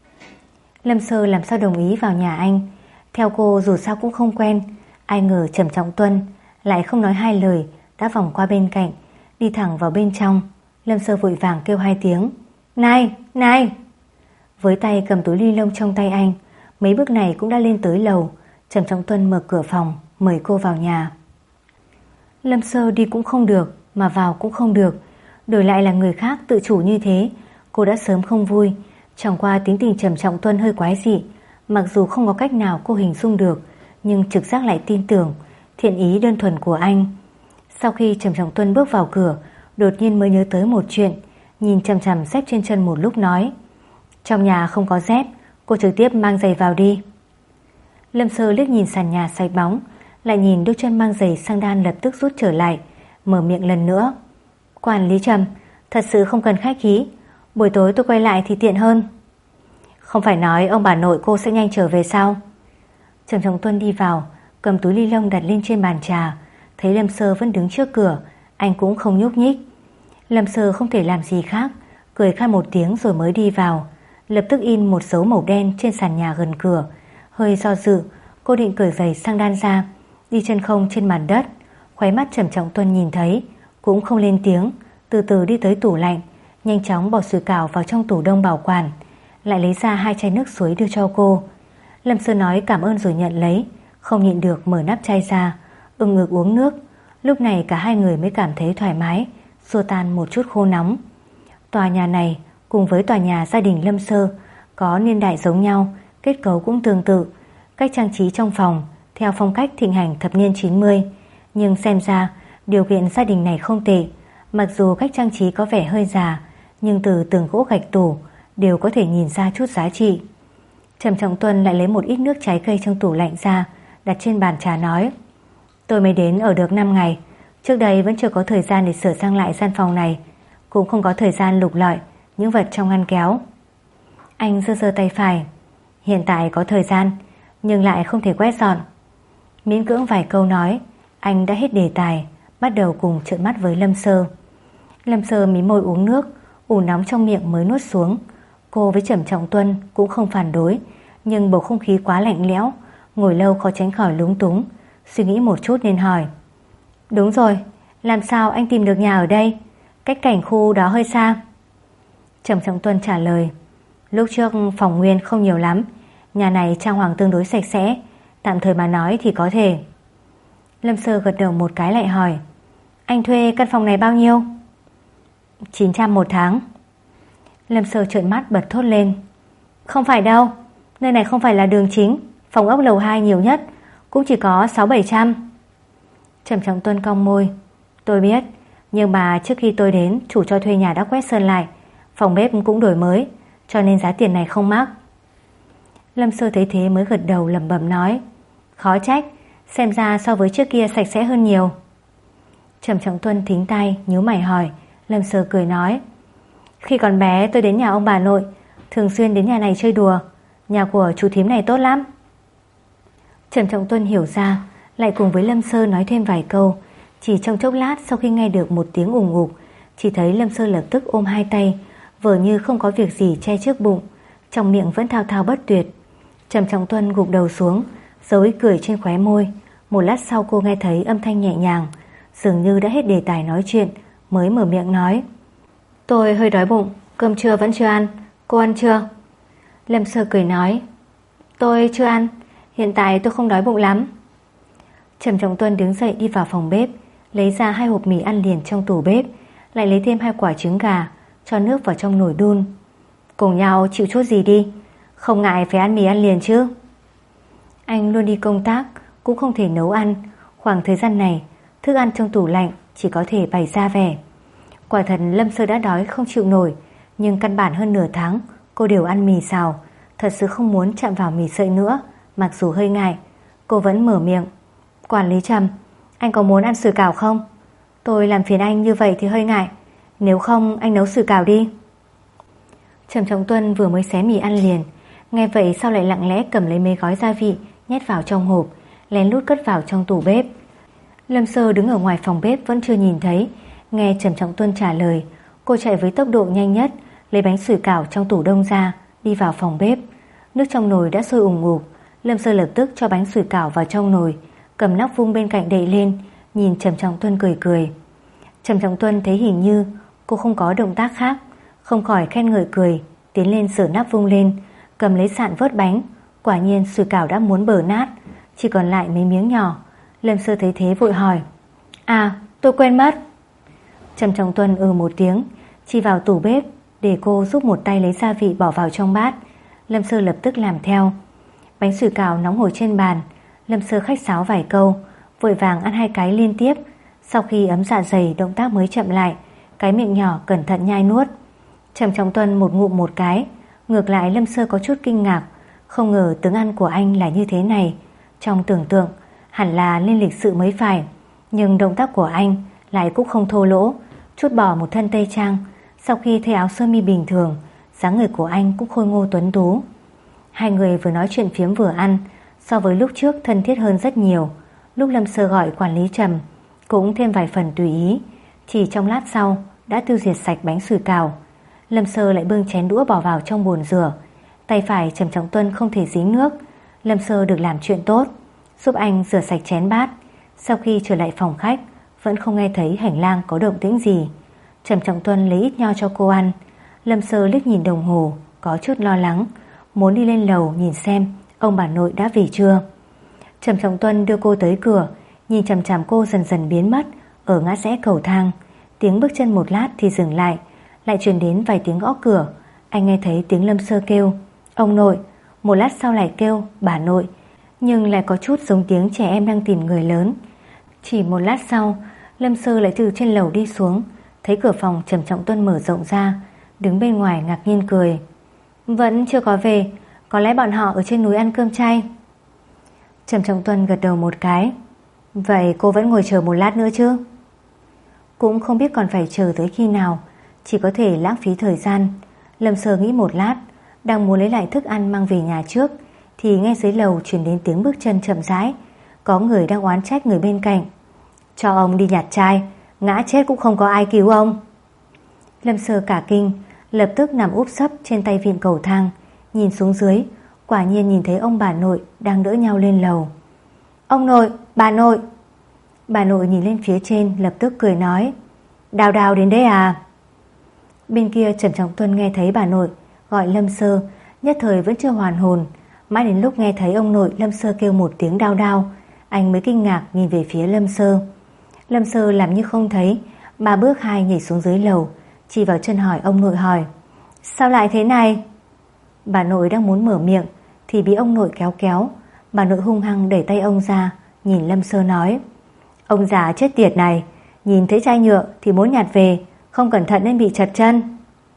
Speaker 1: Lâm Sơ làm sao đồng ý vào nhà anh. Theo cô dù sao cũng không quen. Ai ngờ Trầm Trọng Tuân lại không nói hai lời đã vòng qua bên cạnh, đi thẳng vào bên trong. Lâm Sơ vội vàng kêu hai tiếng: Này, này! Với tay cầm túi ly lông trong tay anh, mấy bước này cũng đã lên tới lầu. Trầm Trọng Tuân mở cửa phòng mời cô vào nhà. Lâm Sơ đi cũng không được, mà vào cũng không được. Đổi lại là người khác tự chủ như thế, cô đã sớm không vui. Chẳng qua tính tình Trầm Trọng Tuân hơi quái dị, mặc dù không có cách nào cô hình dung được, nhưng trực giác lại tin tưởng thiện ý đơn thuần của anh. Sau khi Trầm Trọng Tuân bước vào cửa, đột nhiên mới nhớ tới một chuyện, nhìn chằm chằm dép trên chân một lúc nói: trong nhà không có dép, cô trực tiếp mang giày vào đi. Lâm Sơ liếc nhìn sàn nhà sạch bóng, lại nhìn đôi chân mang giày sang đan lập tức rút trở lại, mở miệng lần nữa: Quản lý Trầm, thật sự không cần khách khí, Buổi tối tôi quay lại thì tiện hơn. Không phải nói ông bà nội cô sẽ nhanh trở về sao? Trầm Trọng Tuân đi vào, cầm túi ni lông đặt lên trên bàn trà. Thấy Lâm Sơ vẫn đứng trước cửa, anh cũng không nhúc nhích. Lâm Sơ không thể làm gì khác, cười khan một tiếng rồi mới đi vào. Lập tức in một dấu màu đen trên sàn nhà gần cửa. Hơi do dự, cô định cởi giày sang đan ra, đi chân không trên mặt đất. Khóe mắt Trầm Trọng Tuân nhìn thấy, cũng không lên tiếng, từ từ đi tới tủ lạnh, nhanh chóng bỏ sủi cảo vào trong tủ đông bảo quản, lại lấy ra hai chai nước suối đưa cho cô. Lâm Sơ nói cảm ơn rồi nhận lấy, không nhịn được mở nắp chai ra, ưng ực uống nước. Lúc này cả hai người mới cảm thấy thoải mái, xua tan một chút khô nóng. Tòa nhà này cùng với tòa nhà gia đình Lâm Sơ có niên đại giống nhau, kết cấu cũng tương tự, cách trang trí trong phòng theo phong cách thịnh hành thập niên chín mươi. Nhưng xem ra điều kiện gia đình này không tệ. Mặc dù cách trang trí có vẻ hơi già, nhưng từ tường gỗ gạch tủ đều có thể nhìn ra chút giá trị. Trầm Trọng Tuân lại lấy một ít nước trái cây trong tủ lạnh ra, đặt trên bàn trà nói: Tôi mới đến ở được năm ngày, trước đây vẫn chưa có thời gian để sửa sang lại gian phòng này, cũng không có thời gian lục lọi những vật trong ngăn kéo. Anh giơ giơ tay phải. Hiện tại có thời gian, nhưng lại không thể quét dọn. Miễn cưỡng vài câu nói, anh đã hết đề tài, bắt đầu cùng trợn mắt với Lâm Sơ. Lâm Sơ mí môi uống nước, ủ nóng trong miệng mới nuốt xuống. Cô với Trầm Trọng Tuân cũng không phản đối, nhưng bầu không khí quá lạnh lẽo, ngồi lâu khó tránh khỏi lúng túng. Suy nghĩ một chút nên hỏi: Đúng rồi, làm sao anh tìm được nhà ở đây? Cách cảnh khu đó hơi xa. Trầm Trọng Tuân trả lời: Lúc trước phòng nguyên không nhiều lắm, nhà này trang hoàng tương đối sạch sẽ, tạm thời mà nói thì có thể. Lâm Sơ gật đầu một cái lại hỏi: Anh thuê căn phòng này bao nhiêu? chín trăm một tháng. Lâm Sơ trợn mắt bật thốt lên: Không phải đâu, nơi này không phải là đường chính, phòng ốc lầu hai nhiều nhất cũng chỉ có sáu bảy trăm. Trầm Trọng Tuân cong môi: Tôi biết, nhưng mà trước khi tôi đến, chủ cho thuê nhà đã quét sơn lại, phòng bếp cũng đổi mới, cho nên giá tiền này không mắc. Lâm Sơ thấy thế mới gật đầu lẩm bẩm nói: Khó trách, xem ra so với trước kia sạch sẽ hơn nhiều. Trầm Trọng Tuân thính tai nhíu mày hỏi. Lâm Sơ cười nói: Khi còn bé tôi đến nhà ông bà nội, thường xuyên đến nhà này chơi đùa, nhà của chú thím này tốt lắm. Trầm Trọng Tuân hiểu ra, lại cùng với Lâm Sơ nói thêm vài câu. Chỉ trong chốc lát, sau khi nghe được một tiếng ùng ục, chỉ thấy Lâm Sơ lập tức ôm hai tay, vờ như không có việc gì che trước bụng, trong miệng vẫn thao thao bất tuyệt. Trầm Trọng Tuân gục đầu xuống, giấu ý cười trên khóe môi. Một lát sau cô nghe thấy âm thanh nhẹ nhàng, dường như đã hết đề tài nói chuyện, mới mở miệng nói: Tôi hơi đói bụng, cơm trưa vẫn chưa ăn, cô ăn chưa? Lâm Sơ cười nói: Tôi chưa ăn, hiện tại tôi không đói bụng lắm. Trầm Trọng Tuân đứng dậy đi vào phòng bếp, lấy ra hai hộp mì ăn liền trong tủ bếp, lại lấy thêm hai quả trứng gà, cho nước vào trong nồi đun. Cùng nhau chịu chút gì đi, không ngại phải ăn mì ăn liền chứ. Anh luôn đi công tác, cũng không thể nấu ăn. Khoảng thời gian này, thức ăn trong tủ lạnh chỉ có thể bày ra vẻ. Quả thật Lâm Sơ đã đói không chịu nổi, nhưng căn bản hơn nửa tháng cô đều ăn mì xào, thật sự không muốn chạm vào mì sợi nữa. Mặc dù hơi ngại, cô vẫn mở miệng: Quản lý Trầm, anh có muốn ăn sủi cảo không? Tôi làm phiền anh như vậy thì hơi ngại, nếu không anh nấu sủi cảo đi. Trầm Trọng Tuân vừa mới xé mì ăn liền, nghe vậy sao lại lặng lẽ cầm lấy mấy gói gia vị nhét vào trong hộp, lén lút cất vào trong tủ bếp. Lâm Sơ đứng ở ngoài phòng bếp vẫn chưa nhìn thấy. Nghe Trầm Trọng Tuân trả lời, cô chạy với tốc độ nhanh nhất, lấy bánh sủi cảo trong tủ đông ra, đi vào phòng bếp. Nước trong nồi đã sôi ủng ục. Lâm Sơ lập tức cho bánh sủi cảo vào trong nồi, cầm nắp vung bên cạnh đậy lên, nhìn Trầm Trọng Tuân cười cười. Trầm Trọng Tuân thấy hình như cô không có động tác khác, không khỏi khen ngợi cười, tiến lên sửa nắp vung lên, cầm lấy sạn vớt bánh. Quả nhiên sủi cảo đã muốn bở nát, chỉ còn lại mấy miếng nhỏ. Lâm Sơ thấy thế vội hỏi: À, tôi quên mất. Trầm Trọng Tuân ừ một tiếng, chỉ vào tủ bếp để cô giúp một tay lấy gia vị bỏ vào trong bát. Lâm Sơ lập tức làm theo. Bánh sủi cảo nóng hổi trên bàn, Lâm Sơ khách sáo vài câu, vội vàng ăn hai cái liên tiếp. Sau khi ấm dạ dày, động tác mới chậm lại, cái miệng nhỏ cẩn thận nhai nuốt. Trầm Trọng Tuân một ngụm một cái. Ngược lại Lâm Sơ có chút kinh ngạc, không ngờ tướng ăn của anh là như thế này. Trong tưởng tượng hẳn là lên lịch sự mới phải, nhưng động tác của anh lại cũng không thô lỗ, chút bỏ một thân tây trang, Sau khi thay áo sơ mi bình thường, dáng người của anh cũng khôi ngô tuấn tú. Hai người vừa nói chuyện phiếm vừa ăn, so với lúc trước thân thiết hơn rất nhiều. Lúc Lâm Sơ gọi quản lý Trầm cũng thêm vài phần tùy ý. Chỉ trong lát sau đã tiêu diệt sạch bánh sủi cảo. Lâm Sơ lại bưng chén đũa bỏ vào trong bồn rửa. Tay phải Trầm Trọng Tuân không thể dính nước. Lâm Sơ được làm chuyện tốt, giúp anh rửa sạch chén bát. Sau khi trở lại phòng khách, vẫn không nghe thấy hành lang có động tĩnh gì. Trầm Trọng Tuân lấy ít nho cho cô ăn. Lâm Sơ liếc nhìn đồng hồ, có chút lo lắng, muốn đi lên lầu nhìn xem ông bà nội đã về chưa. Trầm Trọng Tuân đưa cô tới cửa, nhìn chằm chằm cô dần dần biến mất ở ngã rẽ cầu thang. Tiếng bước chân một lát thì dừng lại, lại truyền đến vài tiếng gõ cửa. Anh nghe thấy tiếng Lâm Sơ kêu ông nội, một lát sau lại kêu bà nội, nhưng lại có chút giống tiếng trẻ em đang tìm người lớn. Chỉ một lát sau, Lâm Sơ lại từ trên lầu đi xuống, thấy cửa phòng Trầm Trọng Tuân mở rộng ra, đứng bên ngoài ngạc nhiên cười. Vẫn chưa có về, có lẽ bọn họ ở trên núi ăn cơm chay. Trầm Trọng Tuân gật đầu một cái. Vậy cô vẫn ngồi chờ một lát nữa chứ? Cũng không biết còn phải chờ tới khi nào, chỉ có thể lãng phí thời gian. Lâm Sơ nghĩ một lát, đang muốn lấy lại thức ăn mang về nhà trước, thì nghe dưới lầu truyền đến tiếng bước chân chậm rãi. Có người đang oán trách người bên cạnh. Cho ông đi nhặt chai, ngã chết cũng không có ai cứu ông. Lâm Sơ cả kinh, lập tức nằm úp sấp trên tay vịn cầu thang, nhìn xuống dưới, quả nhiên nhìn thấy ông bà nội đang đỡ nhau lên lầu. Ông nội, bà nội. Bà nội nhìn lên phía trên lập tức cười nói, Đào Đào đến đây à? Bên kia Trầm Trọng Tuân nghe thấy bà nội gọi Lâm Sơ, nhất thời vẫn chưa hoàn hồn. Mãi đến lúc nghe thấy ông nội Lâm Sơ kêu một tiếng Đao Đao, anh mới kinh ngạc nhìn về phía Lâm Sơ. Lâm Sơ làm như không thấy, ba bước hai nhảy xuống dưới lầu, chỉ vào chân hỏi ông nội hỏi, sao lại thế này? Bà nội đang muốn mở miệng thì bị ông nội kéo kéo. Bà nội hung hăng đẩy tay ông ra, nhìn Lâm Sơ nói, ông già chết tiệt này, nhìn thấy chai nhựa thì muốn nhặt về, không cẩn thận nên bị trật chân.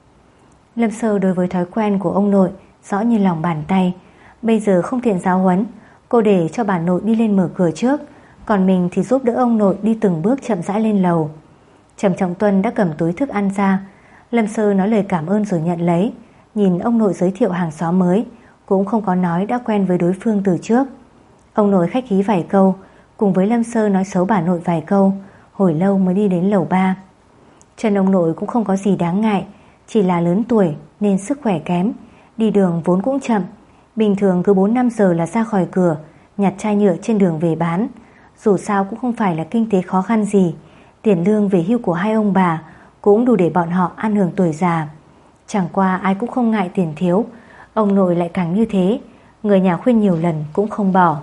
Speaker 1: Lâm Sơ đối với thói quen của ông nội rõ như lòng bàn tay. Bây giờ không tiện giáo huấn, cô để cho bà nội đi lên mở cửa trước, còn mình thì giúp đỡ ông nội đi từng bước chậm rãi lên lầu. Trầm Trọng Tuân đã cầm túi thức ăn ra. Lâm Sơ nói lời cảm ơn rồi nhận lấy. Nhìn ông nội giới thiệu hàng xóm mới, cũng không có nói đã quen với đối phương từ trước. Ông nội khách khí vài câu, cùng với Lâm Sơ nói xấu bà nội vài câu, hồi lâu mới đi đến lầu ba. Chân ông nội cũng không có gì đáng ngại, chỉ là lớn tuổi nên sức khỏe kém, đi đường vốn cũng chậm. Bình thường cứ bốn năm giờ là ra khỏi cửa, nhặt chai nhựa trên đường về bán. Dù sao cũng không phải là kinh tế khó khăn gì, tiền lương về hưu của hai ông bà cũng đủ để bọn họ ăn hưởng tuổi già. Chẳng qua ai cũng không ngại tiền thiếu, ông nội lại càng như thế, người nhà khuyên nhiều lần cũng không bỏ.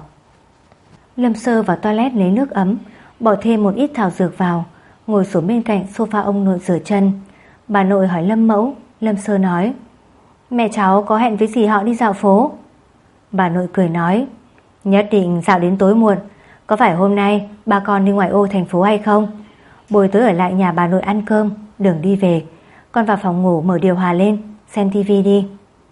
Speaker 1: Lâm Sơ vào toilet lấy nước ấm, bỏ thêm một ít thảo dược vào, ngồi xuống bên cạnh sofa ông nội rửa chân. Bà nội hỏi Lâm Mẫu. Lâm Sơ nói, mẹ cháu có hẹn với dì họ đi dạo phố. Bà nội cười nói, nhất định dạo đến tối muộn. Có phải hôm nay ba con đi ngoại ô thành phố hay không? Buổi tối ở lại nhà bà nội ăn cơm, đường đi về, con vào phòng ngủ mở điều hòa lên, xem tivi đi.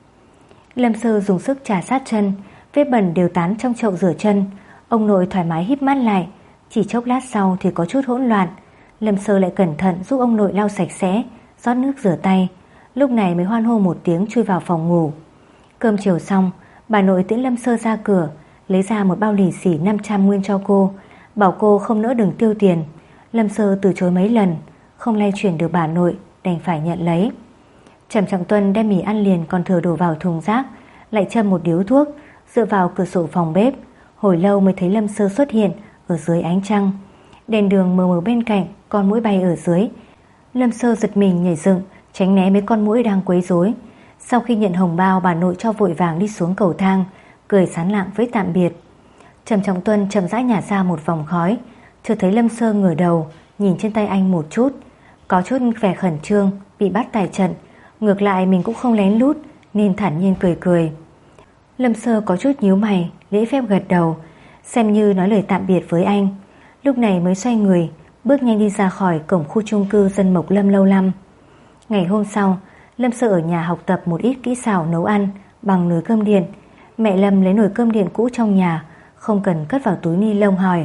Speaker 1: Lâm Sơ dùng sức chà sát chân, vết bẩn đều tán trong chậu rửa chân. Ông nội thoải mái híp mắt lại. Chỉ chốc lát sau thì có chút hỗn loạn. Lâm Sơ lại cẩn thận giúp ông nội lau sạch sẽ, rót nước rửa tay. Lúc này mới hoan hô một tiếng chui vào phòng ngủ. Cơm chiều xong, bà nội tiễn Lâm Sơ ra cửa, lấy ra một bao lì xì năm trăm nguyên cho cô, bảo cô không nỡ đừng tiêu tiền. Lâm Sơ từ chối mấy lần, không lay chuyển được bà nội, đành phải nhận lấy. Trầm Trọng Tuân đem mì ăn liền còn thừa đổ vào thùng rác, lại châm một điếu thuốc, dựa vào cửa sổ phòng bếp. Hồi lâu mới thấy Lâm Sơ xuất hiện ở dưới ánh trăng. Đèn đường mờ mờ bên cạnh, con muỗi bay ở dưới. Lâm Sơ giật mình nhảy dựng, tránh né mấy con muỗi đang quấy rối. Sau khi nhận hồng bao, bà nội cho vội vàng đi xuống cầu thang, cười sán lạng với tạm biệt. Trầm Trọng Tuân chậm rãi nhả ra một vòng khói, chợt thấy Lâm Sơ ngửa đầu nhìn trên tay anh một chút, có chút vẻ khẩn trương, bị bắt tại trận. Ngược lại mình cũng không lén lút nên thản nhiên cười cười. Lâm Sơ có chút nhíu mày, lễ phép gật đầu, xem như nói lời tạm biệt với anh. Lúc này mới xoay người, bước nhanh đi ra khỏi cổng khu chung cư Dân Mộc Lâm lâu năm. Ngày hôm sau, Lâm Sơ ở nhà học tập một ít kỹ xảo nấu ăn bằng nồi cơm điện. Mẹ Lâm lấy nồi cơm điện cũ trong nhà, không cần cất vào túi ni lông, hỏi,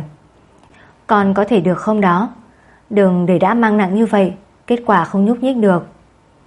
Speaker 1: con có thể được không đó? Đừng để đã mang nặng như vậy, kết quả không nhúc nhích được.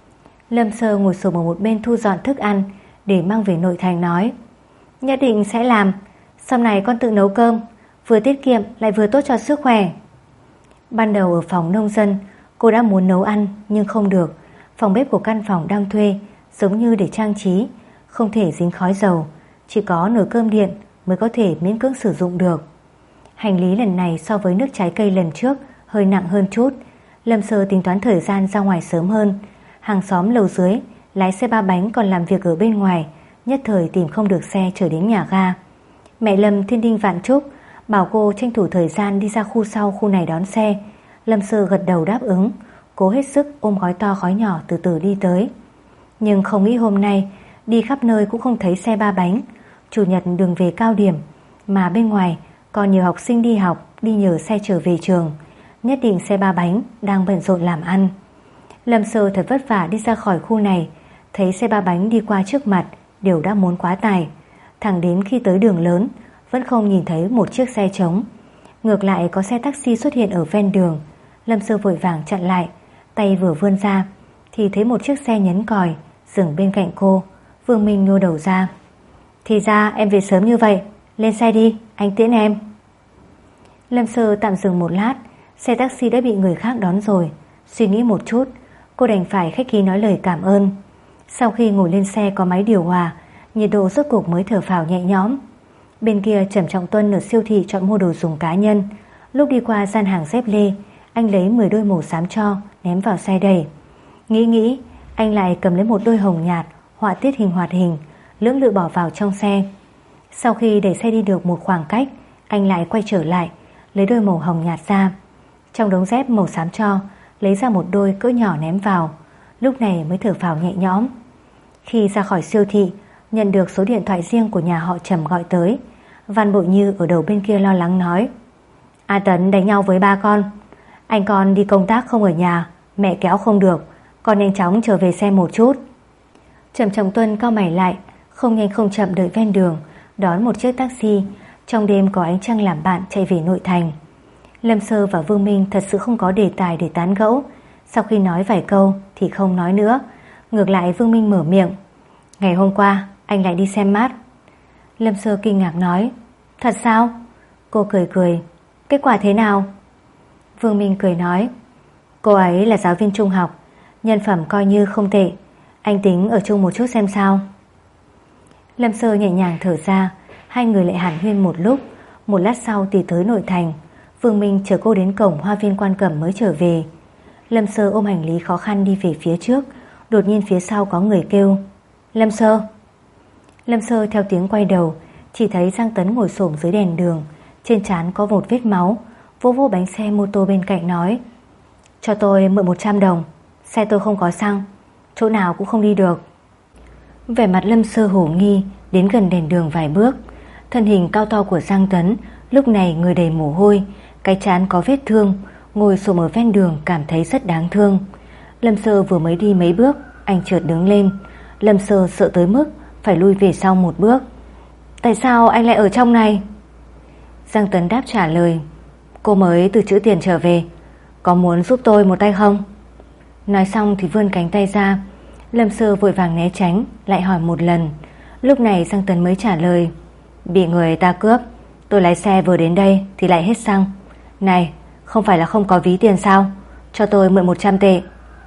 Speaker 1: Lâm Sơ ngồi xổm ở một bên thu dọn thức ăn để mang về nội thành nói: Nhất định sẽ làm. Sau này con tự nấu cơm, vừa tiết kiệm lại vừa tốt cho sức khỏe. Ban đầu ở phòng nông dân, cô đã muốn nấu ăn nhưng không được. Phòng bếp của căn phòng đang thuê giống như để trang trí, không thể dính khói dầu, chỉ có nồi cơm điện mới có thể miễn cưỡng sử dụng được. Hành lý lần này so với nước trái cây lần trước hơi nặng hơn chút. Lâm Sơ tính toán thời gian ra ngoài sớm hơn. Hàng xóm lầu dưới lái xe ba bánh còn làm việc ở bên ngoài, nhất thời tìm không được xe chở đến nhà ga. Mẹ Lâm thiên đinh vạn chúc bảo cô tranh thủ thời gian đi ra khu sau khu này đón xe. Lâm Sơ gật đầu đáp ứng, cố hết sức ôm gói to gói nhỏ từ từ đi tới. Nhưng không nghĩ hôm nay đi khắp nơi cũng không thấy xe ba bánh. Chủ nhật đường về cao điểm, mà bên ngoài còn nhiều học sinh đi học, đi nhờ xe trở về trường. Nhất định xe ba bánh đang bận rộn làm ăn. Lâm Sơ thật vất vả đi ra khỏi khu này, thấy xe ba bánh đi qua trước mặt đều đã muốn quá tải. Thẳng đến khi tới đường lớn vẫn không nhìn thấy một chiếc xe trống. Ngược lại có xe taxi xuất hiện ở ven đường. Lâm Sơ vội vàng chặn lại, tay vừa vươn ra thì thấy một chiếc xe nhấn còi dừng bên cạnh cô. Vương Minh nhô đầu ra: Thì ra em về sớm như vậy, lên xe đi, anh tiễn em. Lâm Sơ tạm dừng một lát, xe taxi đã bị người khác đón rồi. Suy nghĩ một chút, cô đành phải khách khí nói lời cảm ơn. Sau khi ngồi lên xe có máy điều hòa, nhiệt độ rốt cuộc mới thở phào nhẹ nhõm. Bên kia Trầm Trọng Tuân ở siêu thị chọn mua đồ dùng cá nhân. Lúc đi qua gian hàng dép lê, anh lấy mười đôi màu xám cho ném vào xe đẩy. Nghĩ nghĩ, anh lại cầm lấy một đôi hồng nhạt họa tiết hình hoạt hình, lưỡng lự bỏ vào trong xe. Sau khi đẩy xe đi được một khoảng cách, anh lại quay trở lại, lấy đôi màu hồng nhạt ra. Trong đống dép màu xám cho, lấy ra một đôi cỡ nhỏ ném vào. Lúc này mới thở phào nhẹ nhõm. Khi ra khỏi siêu thị, nhận được số điện thoại riêng của nhà họ Trầm gọi tới. Văn Bội Như ở đầu bên kia lo lắng nói: A Tấn đánh nhau với ba con. Anh con đi công tác không ở nhà, mẹ kéo không được, con nhanh chóng trở về xem một chút. Trầm Trọng Tuân cau mày lại, không nhanh không chậm đợi ven đường, đón một chiếc taxi. Trong đêm có ánh trăng làm bạn chạy về nội thành. Lâm Sơ và Vương Minh thật sự không có đề tài để tán gẫu. Sau khi nói vài câu thì không nói nữa. Ngược lại Vương Minh mở miệng: Ngày hôm qua anh lại đi xem mát. Lâm Sơ kinh ngạc nói: Thật sao? Cô cười cười: Kết quả thế nào? Vương Minh cười nói: Cô ấy là giáo viên trung học, nhân phẩm coi như không tệ. Anh tính ở chung một chút xem sao. Lâm Sơ nhẹ nhàng thở ra. Hai người lại hàn huyên một lúc. Một lát sau thì tới nội thành. Vương Minh chờ cô đến cổng Hoa viên Quan Cẩm mới trở về. Lâm Sơ ôm hành lý khó khăn đi về phía trước. Đột nhiên phía sau có người kêu: Lâm Sơ. Lâm Sơ theo tiếng quay đầu, chỉ thấy Giang Tấn ngồi xổm dưới đèn đường, trên trán có một vết máu, vô vô bánh xe mô tô bên cạnh nói: Cho tôi mượn một trăm đồng, xe tôi không có xăng, chỗ nào cũng không đi được. Vẻ mặt Lâm Sơ hổ nghi, đến gần đèn đường vài bước. Thân hình cao to của Giang Tấn lúc này người đầy mồ hôi, cái trán có vết thương, ngồi xổm ở ven đường cảm thấy rất đáng thương. Lâm Sơ vừa mới đi mấy bước, anh chợt đứng lên. Lâm Sơ sợ tới mức phải lui về sau một bước. Tại sao anh lại ở trong này? Giang Tấn đáp trả lời: Cô mới từ chữ tiền trở về, có muốn giúp tôi một tay không? Nói xong thì vươn cánh tay ra. Lâm Sơ vội vàng né tránh, lại hỏi một lần. Lúc này Giang Tấn mới trả lời: Bị người ta cướp, tôi lái xe vừa đến đây thì lại hết xăng. Này, không phải là không có ví tiền sao? Cho tôi mượn một trăm tệ.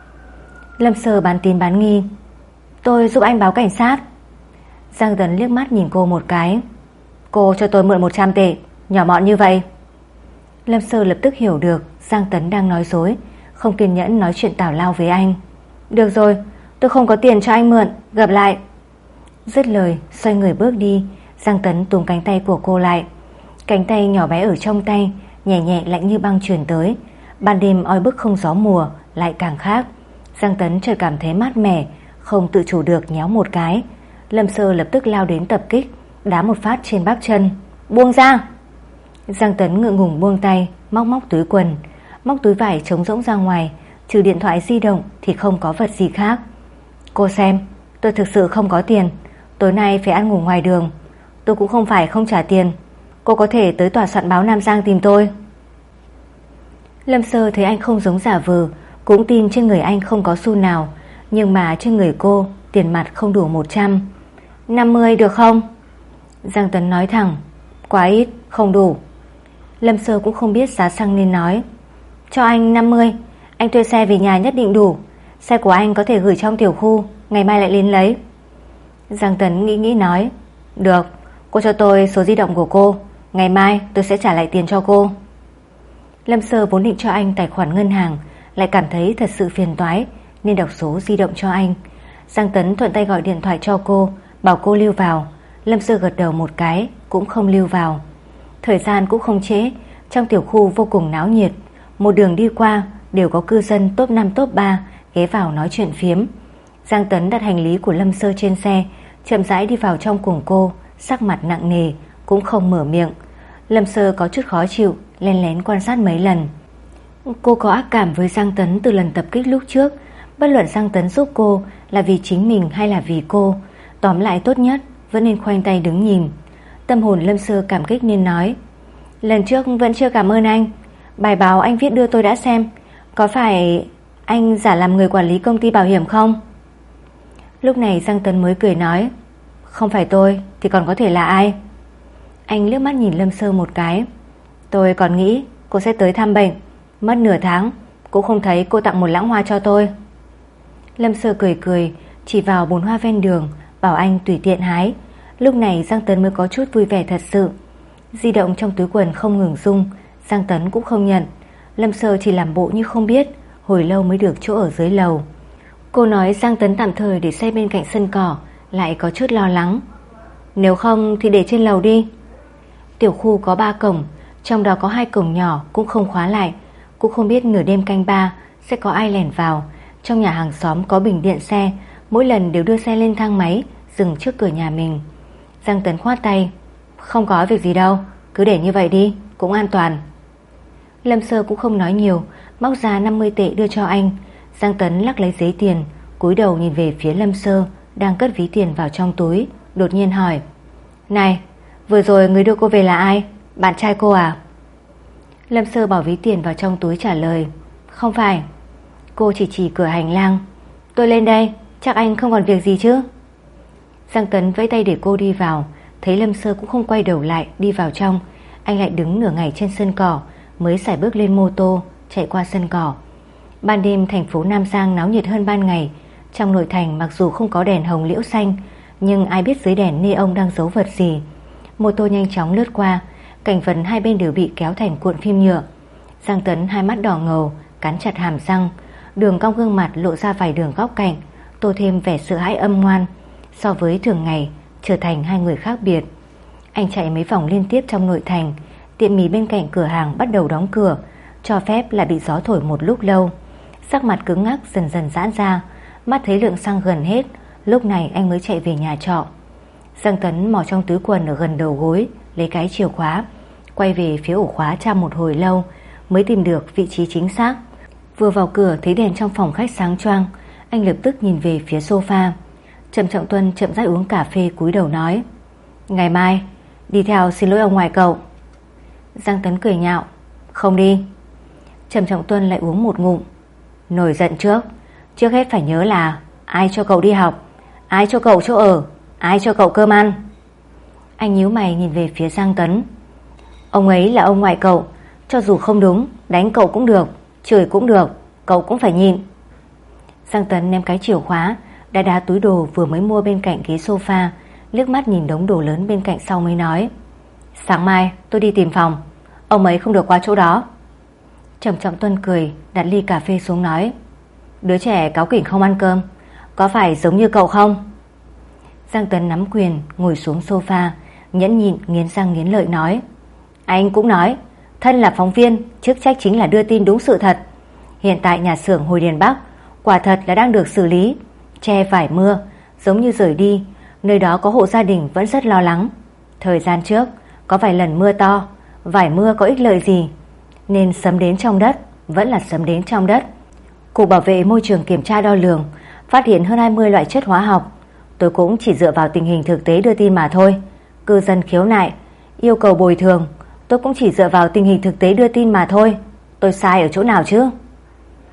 Speaker 1: Lâm Sơ bán tín bán nghi: Tôi giúp anh báo cảnh sát. Giang Tấn liếc mắt nhìn cô một cái: Cô cho tôi mượn một trăm tệ, nhỏ mọn như vậy. Lâm Sơ lập tức hiểu được Giang Tấn đang nói dối, không kiên nhẫn nói chuyện tào lao với anh. Được rồi, tôi không có tiền cho anh mượn, gặp lại. Dứt lời xoay người bước đi. Giang Tấn túm cánh tay của cô lại. Cánh tay nhỏ bé ở trong tay nhẹ nhẹ lạnh như băng truyền tới. Ban đêm oi bức không gió mùa lại càng khác. Giang Tấn chợt cảm thấy mát mẻ, không tự chủ được nhéo một cái. Lâm Sơ lập tức lao đến tập kích, đá một phát trên bắp chân. Buông ra! Giang Tấn ngượng ngùng buông tay, móc móc túi quần, móc túi vải trống rỗng ra ngoài, trừ điện thoại di động thì không có vật gì khác. Cô xem, tôi thực sự không có tiền, tối nay phải ăn ngủ ngoài đường. Tôi cũng không phải không trả tiền, cô có thể tới tòa soạn báo Nam Giang tìm tôi. Lâm Sơ thấy anh không giống giả vờ, cũng tin trên người anh không có xu nào. Nhưng mà trên người cô tiền mặt không đủ một trăm. Năm mươi được không? Giang Tấn nói thẳng. Quá ít, không đủ. Lâm Sơ cũng không biết giá xăng nên nói. Cho anh năm mươi, anh thuê xe về nhà nhất định đủ. Xe của anh có thể gửi trong tiểu khu, ngày mai lại đến lấy. Giang Tấn nghĩ nghĩ nói. Được, cô cho tôi số di động của cô, ngày mai tôi sẽ trả lại tiền cho cô. Lâm Sơ vốn định cho anh tài khoản ngân hàng, lại cảm thấy thật sự phiền toái nên đọc số di động cho anh. Giang Tấn thuận tay gọi điện thoại cho cô, bảo cô lưu vào. Lâm Sơ gật đầu một cái, cũng không lưu vào. Thời gian cũng không trễ, trong tiểu khu vô cùng náo nhiệt. Một đường đi qua đều có cư dân top năm top ba ghé vào nói chuyện phiếm. Giang Tấn đặt hành lý của Lâm Sơ trên xe, chậm rãi đi vào trong cùng cô, sắc mặt nặng nề, cũng không mở miệng. Lâm Sơ có chút khó chịu, lén lén quan sát mấy lần. Cô có ác cảm với Giang Tấn từ lần tập kích lúc trước. Bất luận Giang Tấn giúp cô là vì chính mình hay là vì cô, tóm lại tốt nhất vẫn nên khoanh tay đứng nhìn. Tâm hồn Lâm Sơ cảm kích nên nói. Lần trước vẫn chưa cảm ơn anh. Bài báo anh viết đưa tôi đã xem. Có phải anh giả làm người quản lý công ty bảo hiểm không? Lúc này Giang Tấn mới cười nói. Không phải tôi thì còn có thể là ai? Anh liếc mắt nhìn Lâm Sơ một cái. Tôi còn nghĩ cô sẽ tới thăm bệnh. Mất nửa tháng cũng không thấy cô tặng một lẵng hoa cho tôi. Lâm Sơ cười cười, chỉ vào bồn hoa ven đường, bảo anh tùy tiện hái. Lúc này Giang Tấn mới có chút vui vẻ thật sự. Di động trong túi quần không ngừng rung, Giang Tấn cũng không nhận. Lâm Sơ chỉ làm bộ như không biết, hồi lâu mới được chỗ ở dưới lầu. Cô nói Giang Tấn tạm thời để xe bên cạnh sân cỏ, lại có chút lo lắng. Nếu không thì để trên lầu đi. Tiểu khu có ba cổng, trong đó có hai cổng nhỏ cũng không khóa lại. Cũng không biết nửa đêm canh ba sẽ có ai lẻn vào. Trong nhà hàng xóm có bình điện xe, mỗi lần đều đưa xe lên thang máy, dừng trước cửa nhà mình. Giang Tấn khoát tay. Không có việc gì đâu, cứ để như vậy đi, cũng an toàn. Lâm Sơ cũng không nói nhiều, móc ra năm mươi tệ đưa cho anh. Giang Tấn lắc lấy giấy tiền, cúi đầu nhìn về phía Lâm Sơ đang cất ví tiền vào trong túi, đột nhiên hỏi. Này, vừa rồi người đưa cô về là ai? Bạn trai cô à? Lâm Sơ bỏ ví tiền vào trong túi trả lời. Không phải. Cô chỉ chỉ cửa hành lang. Tôi lên đây, chắc anh không còn việc gì chứ? Giang Tấn vẫy tay để cô đi vào. Thấy Lâm Sơ cũng không quay đầu lại đi vào trong, anh lại đứng nửa ngày trên sân cỏ, mới sải bước lên mô tô chạy qua sân cỏ. Ban đêm thành phố Nam Giang náo nhiệt hơn ban ngày. Trong nội thành mặc dù không có đèn hồng liễu xanh, nhưng ai biết dưới đèn neon đang giấu vật gì. Mô tô nhanh chóng lướt qua, cảnh vật hai bên đều bị kéo thành cuộn phim nhựa. Giang Tấn hai mắt đỏ ngầu, cắn chặt hàm răng, đường cong gương mặt lộ ra vài đường góc cạnh, tô thêm vẻ sợ hãi âm ngoan. So với thường ngày trở thành hai người khác biệt. Anh chạy mấy vòng liên tiếp trong nội thành. Tiệm mì bên cạnh cửa hàng bắt đầu đóng cửa, cho phép lại bị gió thổi một lúc lâu. Sắc mặt cứng ngắc dần dần giãn ra, mắt thấy lượng xăng gần hết. Lúc này anh mới chạy về nhà trọ. Giang Tấn mò trong túi quần ở gần đầu gối, lấy cái chìa khóa, quay về phía ổ khóa tra một hồi lâu, mới tìm được vị trí chính xác. Vừa vào cửa thấy đèn trong phòng khách sáng choang, anh lập tức nhìn về phía sofa. Trầm Trọng Tuân chậm rãi uống cà phê, cúi đầu nói. Ngày mai đi theo xin lỗi ông ngoại cậu. Giang Tấn cười nhạo. Không đi. Trầm Trọng Tuân lại uống một ngụm. Nổi giận trước, trước hết phải nhớ là ai cho cậu đi học, ai cho cậu chỗ ở, ai cho cậu cơm ăn. Anh nhíu mày nhìn về phía Giang Tấn. Ông ấy là ông ngoại cậu, cho dù không đúng, đánh cậu cũng được, chửi cũng được, cậu cũng phải nhịn. Giang Tấn ném cái chìa khóa, đá đá túi đồ vừa mới mua bên cạnh ghế sofa, liếc mắt nhìn đống đồ lớn bên cạnh sau mới nói. Sáng mai tôi đi tìm phòng, ông ấy không được qua chỗ đó. Trầm Trọng Tuân cười, đặt ly cà phê xuống nói. Đứa trẻ cáu kỉnh không ăn cơm, có phải giống như cậu không? Giang Tấn nắm quyền ngồi xuống sofa, nhẫn nhịn nghiến răng nghiến lợi nói. Anh cũng nói, thân là phóng viên, chức trách chính là đưa tin đúng sự thật. Hiện tại nhà xưởng Hồi Điền Bắc quả thật là đang được xử lý, che vải mưa, giống như rời đi, nơi đó có hộ gia đình vẫn rất lo lắng. Thời gian trước có vài lần mưa to, vải mưa có ích lợi gì, nên sấm đến trong đất vẫn là sấm đến trong đất. Cục Bảo vệ Môi trường kiểm tra đo lường, phát hiện hơn hai mươi loại chất hóa học. Tôi cũng chỉ dựa vào tình hình thực tế đưa tin mà thôi. Cư dân khiếu nại yêu cầu bồi thường, tôi cũng chỉ dựa vào tình hình thực tế đưa tin mà thôi. Tôi sai ở chỗ nào chứ?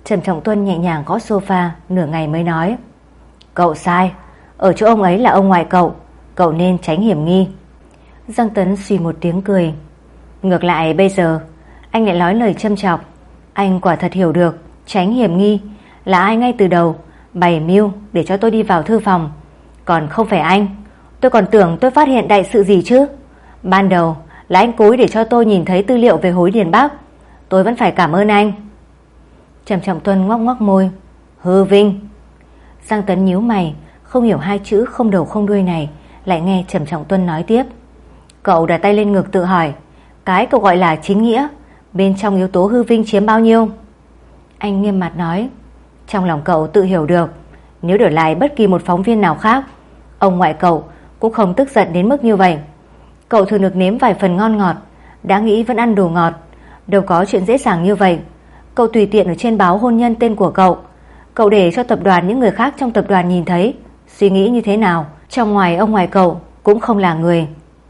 Speaker 1: Trầm Trọng Tuân nhẹ nhàng gõ sofa, nửa ngày mới nói: Cậu sai, ở chỗ ông ấy là ông ngoại cậu, cậu nên tránh hiểm nghi. Giang Tấn suy một tiếng cười. Ngược lại bây giờ anh lại nói lời châm chọc. Anh quả thật hiểu được tránh hiểm nghi là ai ngay từ đầu bày mưu để cho tôi đi vào thư phòng. Còn không phải anh. Tôi còn tưởng tôi phát hiện đại sự gì chứ. Ban đầu là anh cố ý để cho tôi nhìn thấy tư liệu về hối Điền Bắc. Tôi vẫn phải cảm ơn anh. Trầm Trọng Tuân ngoắc ngoắc môi. Hư vinh. Giang Tấn nhíu mày, không hiểu hai chữ không đầu không đuôi này. Lại nghe Trầm Trọng Tuân nói tiếp. Cậu đặt tay lên ngực tự hỏi, cái cậu gọi là chính nghĩa, bên trong yếu tố hư vinh chiếm bao nhiêu? Anh nghiêm mặt nói. Trong lòng cậu tự hiểu được, nếu đổi lại bất kỳ một phóng viên nào khác, ông ngoại cậu cũng không tức giận đến mức như vậy. Cậu thường được nếm vài phần ngon ngọt, đã nghĩ vẫn ăn đồ ngọt. Đâu có chuyện dễ dàng như vậy. Cậu tùy tiện ở trên báo hôn nhân tên của cậu. Cậu để cho tập đoàn những người khác trong tập đoàn nhìn thấy, suy nghĩ như thế nào, trong ngoài ông ngoại cậu cũng không là người.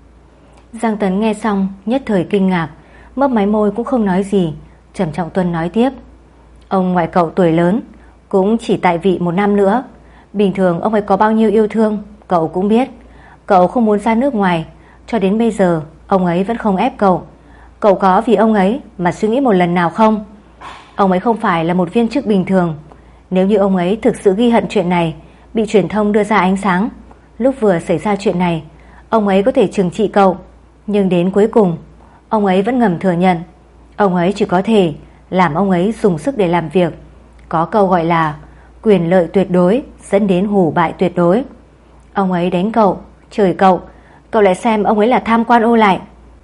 Speaker 1: Giang Tấn nghe xong nhất thời kinh ngạc, mấp máy môi cũng không nói gì. Trầm Trọng Tuân nói tiếp. Ông ngoại cậu tuổi lớn, cũng chỉ tại vị một năm nữa. Bình thường ông ấy có bao nhiêu yêu thương cậu cũng biết. Cậu không muốn ra nước ngoài, cho đến bây giờ ông ấy vẫn không ép cậu. Cậu có vì ông ấy mà suy nghĩ một lần nào không? Ông ấy không phải là một viên chức bình thường. Nếu như ông ấy thực sự ghi hận chuyện này, bị truyền thông đưa ra ánh sáng, lúc vừa xảy ra chuyện này, ông ấy có thể trừng trị cậu. Nhưng đến cuối cùng ông ấy vẫn ngầm thừa nhận. Ông ấy chỉ có thể làm ông ấy dùng sức để làm việc. Có câu gọi là quyền lợi tuyệt đối dẫn đến hủ bại tuyệt đối. Ông ấy đánh cậu, chửi cậu, cậu lại xem ông ấy là tham quan ô lại.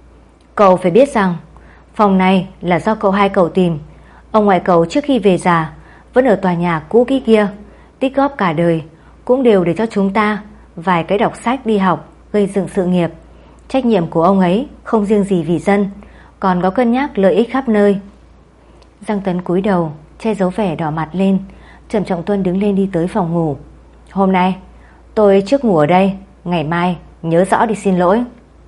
Speaker 1: Cậu phải biết rằng phòng này là do cậu hai cậu tìm. Ông ngoại cậu trước khi về già vẫn ở tòa nhà cũ kỹ kia, tích góp cả đời cũng đều để cho chúng ta vài cái đọc sách, đi học, gây dựng sự nghiệp. Trách nhiệm của ông ấy không riêng gì vì dân, còn có cân nhắc lợi ích khắp nơi. Giang Tấn cúi đầu che giấu vẻ đỏ mặt lên. Trầm Trọng Tuân đứng lên đi tới phòng ngủ. Hôm nay tôi trước ngủ ở đây, ngày mai nhớ rõ đi xin lỗi.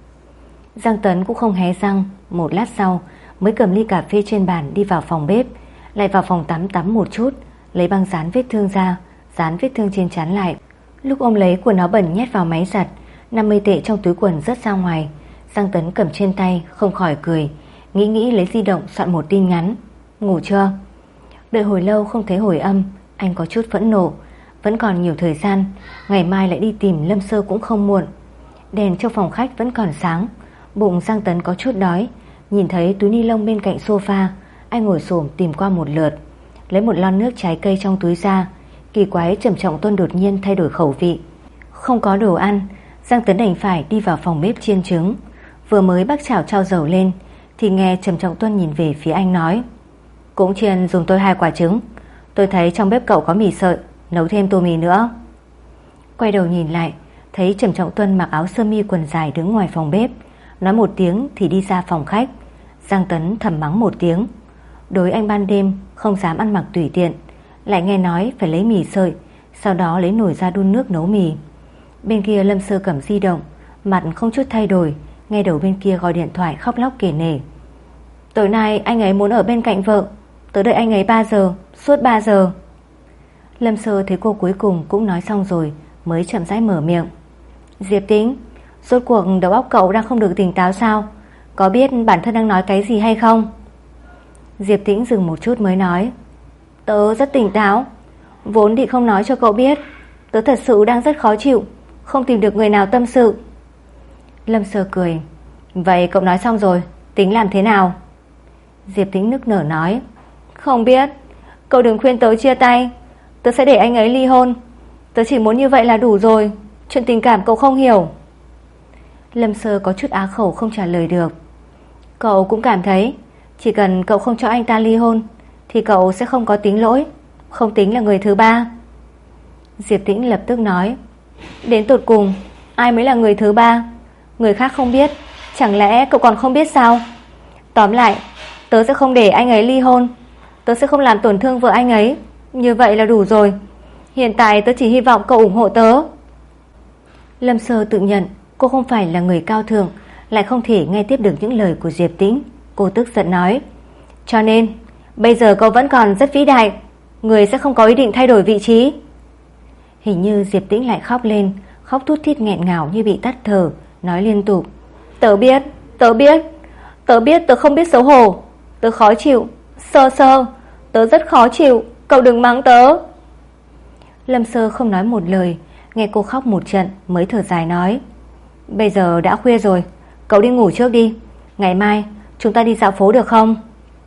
Speaker 1: Giang Tấn cũng không hé răng. Một lát sau mới cầm ly cà phê trên bàn đi vào phòng bếp, lại vào phòng tắm tắm một chút, lấy băng dán vết thương ra, dán vết thương trên trán lại. Lúc ôm lấy quần áo bẩn nhét vào máy giặt, năm mươi tệ trong túi quần rớt ra ngoài. Giang Tấn cầm trên tay không khỏi cười, nghĩ nghĩ lấy di động soạn một tin nhắn. Ngủ chưa? Đợi hồi lâu không thấy hồi âm, anh có chút phẫn nộ. Vẫn còn nhiều thời gian, ngày mai lại đi tìm Lâm Sơ cũng không muộn. Đèn trong phòng khách vẫn còn sáng. Bụng Giang Tấn có chút đói. Nhìn thấy túi ni lông bên cạnh sofa, anh ngồi xổm tìm qua một lượt, lấy một lon nước trái cây trong túi ra. Kỳ quái, Trầm Trọng Tuân đột nhiên thay đổi khẩu vị. Không có đồ ăn, Giang Tấn đành phải đi vào phòng bếp chiên trứng. Vừa mới bắc chảo trao dầu lên thì nghe Trầm Trọng Tuân nhìn về phía anh nói. Cũng chiên dùng tôi hai quả trứng. Tôi thấy trong bếp cậu có mì sợi, nấu thêm tô mì nữa. Quay đầu nhìn lại, thấy Trầm Trọng Tuân mặc áo sơ mi quần dài đứng ngoài phòng bếp, nói một tiếng thì đi ra phòng khách. Giang Tấn thầm mắng một tiếng. Đối anh ban đêm không dám ăn mặc tùy tiện, lại nghe nói phải lấy mì sợi, sau đó lấy nồi ra đun nước nấu mì. Bên kia Lâm Sơ cầm di động, mặt không chút thay đổi, nghe đầu bên kia gọi điện thoại khóc lóc kể nể. Tối nay anh ấy muốn ở bên cạnh vợ, tớ đợi anh ấy ba giờ, suốt ba giờ. Lâm Sơ thấy cô cuối cùng cũng nói xong rồi mới chậm rãi mở miệng. Diệp Tĩnh, rốt cuộc đầu óc cậu đang không được tỉnh táo sao? Có biết bản thân đang nói cái gì hay không? Diệp Tĩnh dừng một chút mới nói. Tớ rất tỉnh táo. Vốn thì không nói cho cậu biết, tớ thật sự đang rất khó chịu, không tìm được người nào tâm sự. Lâm Sơ cười. Vậy cậu nói xong rồi, tính làm thế nào? Diệp Tĩnh nức nở nói. Không biết, cậu đừng khuyên tớ chia tay, tớ sẽ để anh ấy ly hôn. Tớ chỉ muốn như vậy là đủ rồi, chuyện tình cảm cậu không hiểu. Lâm Sơ có chút á khẩu không trả lời được. Cậu cũng cảm thấy chỉ cần cậu không cho anh ta ly hôn thì cậu sẽ không có tính lỗi, không tính là người thứ ba. Diệp Tĩnh lập tức nói. Đến tột cùng ai mới là người thứ ba? Người khác không biết, chẳng lẽ cậu còn không biết sao? Tóm lại, tớ sẽ không để anh ấy ly hôn, tớ sẽ không làm tổn thương vợ anh ấy. Như vậy là đủ rồi. Hiện tại tớ chỉ hy vọng cậu ủng hộ tớ. Lâm Sơ tự nhận cô không phải là người cao thượng, lại không thể nghe tiếp được những lời của Diệp Tĩnh. Cô tức giận nói. Cho nên bây giờ cậu vẫn còn rất vĩ đại, người sẽ không có ý định thay đổi vị trí. Hình như Diệp Tĩnh lại khóc lên, khóc thút thít nghẹn ngào như bị tắt thở, nói liên tục: Tớ biết, tớ biết, tớ biết tớ không biết xấu hổ, tớ khó chịu, Sơ Sơ, tớ rất khó chịu, cậu đừng mắng tớ. Lâm Sơ không nói một lời, nghe cô khóc một trận mới thở dài nói: Bây giờ đã khuya rồi, cậu đi ngủ trước đi, ngày mai chúng ta đi dạo phố được không?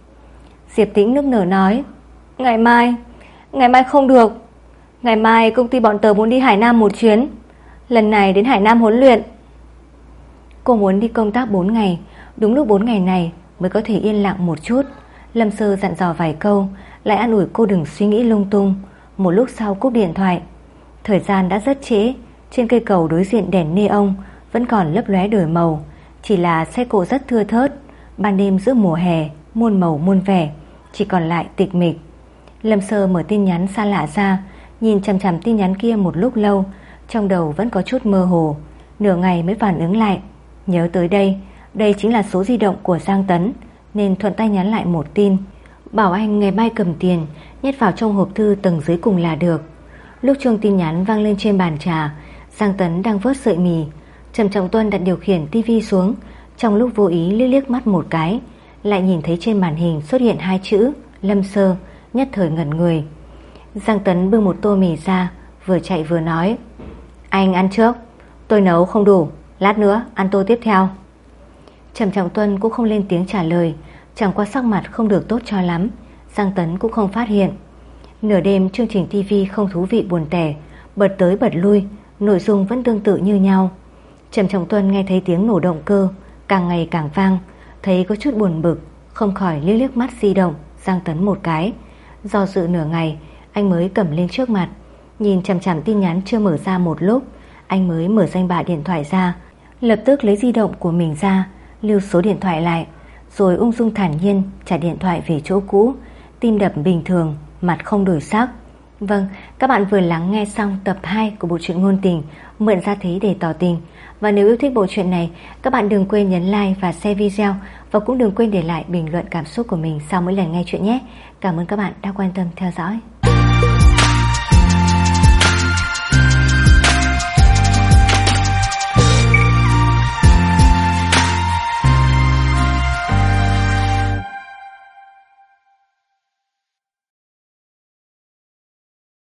Speaker 1: Diệp Tĩnh nức nở nói: Ngày mai, ngày mai không được, ngày mai công ty bọn tớ muốn đi Hải Nam một chuyến, lần này đến Hải Nam huấn luyện. Cô muốn đi công tác bốn ngày, đúng lúc bốn ngày này mới có thể yên lặng một chút. Lâm Sơ dặn dò vài câu, lại an ủi cô đừng suy nghĩ lung tung. Một lúc sau cúp điện thoại. Thời gian đã rất trễ, trên cây cầu đối diện đèn neon vẫn còn lấp lóe đổi màu, chỉ là xe cộ rất thưa thớt. Ban đêm giữa mùa hè, muôn màu muôn vẻ, chỉ còn lại tịch mịch. Lâm Sơ mở tin nhắn xa lạ ra, nhìn chằm chằm tin nhắn kia một lúc lâu, trong đầu vẫn có chút mơ hồ, nửa ngày mới phản ứng lại. Nhớ tới đây, đây chính là số di động của Giang Tấn, nên thuận tay nhắn lại một tin, bảo anh ngày mai cầm tiền nhét vào trong hộp thư tầng dưới cùng là được. Lúc chuông tin nhắn vang lên trên bàn trà, Giang Tấn đang vớt sợi mì. Trầm Trọng Tuân đặt điều khiển tivi xuống, trong lúc vô ý liếc liếc mắt một cái, lại nhìn thấy trên màn hình xuất hiện hai chữ Lâm Sơ, nhất thời ngẩn người. Giang Tấn bưng một tô mì ra, vừa chạy vừa nói: Anh ăn trước, tôi nấu không đủ, lát nữa ăn tô tiếp theo. Trầm Trọng Tuân cũng không lên tiếng trả lời, chẳng qua sắc mặt không được tốt cho lắm. Giang Tấn cũng không phát hiện. Nửa đêm chương trình tivi không thú vị buồn tẻ, bật tới bật lui, nội dung vẫn tương tự như nhau. Trầm Trọng Tuân nghe thấy tiếng nổ động cơ càng ngày càng vang, thấy có chút buồn bực, không khỏi liếc liếc mắt di động Giang Tấn một cái. Do dự nửa ngày, anh mới cầm lên trước mặt, nhìn chằm chằm tin nhắn chưa mở ra một lúc, anh mới mở danh bạ điện thoại ra, lập tức lấy di động của mình ra, lưu số điện thoại lại, rồi ung dung thản nhiên trả điện thoại về chỗ cũ, tim đập bình thường, mặt không đổi sắc. Vâng, các bạn vừa lắng nghe xong tập hai của bộ truyện ngôn tình Mượn Ra Thế Để Tỏ Tình. Và nếu yêu thích bộ truyện này, các bạn đừng quên nhấn like và share video, và cũng đừng quên để lại bình luận cảm xúc của mình sau mỗi lần nghe chuyện nhé. Cảm ơn các bạn đã quan tâm theo dõi.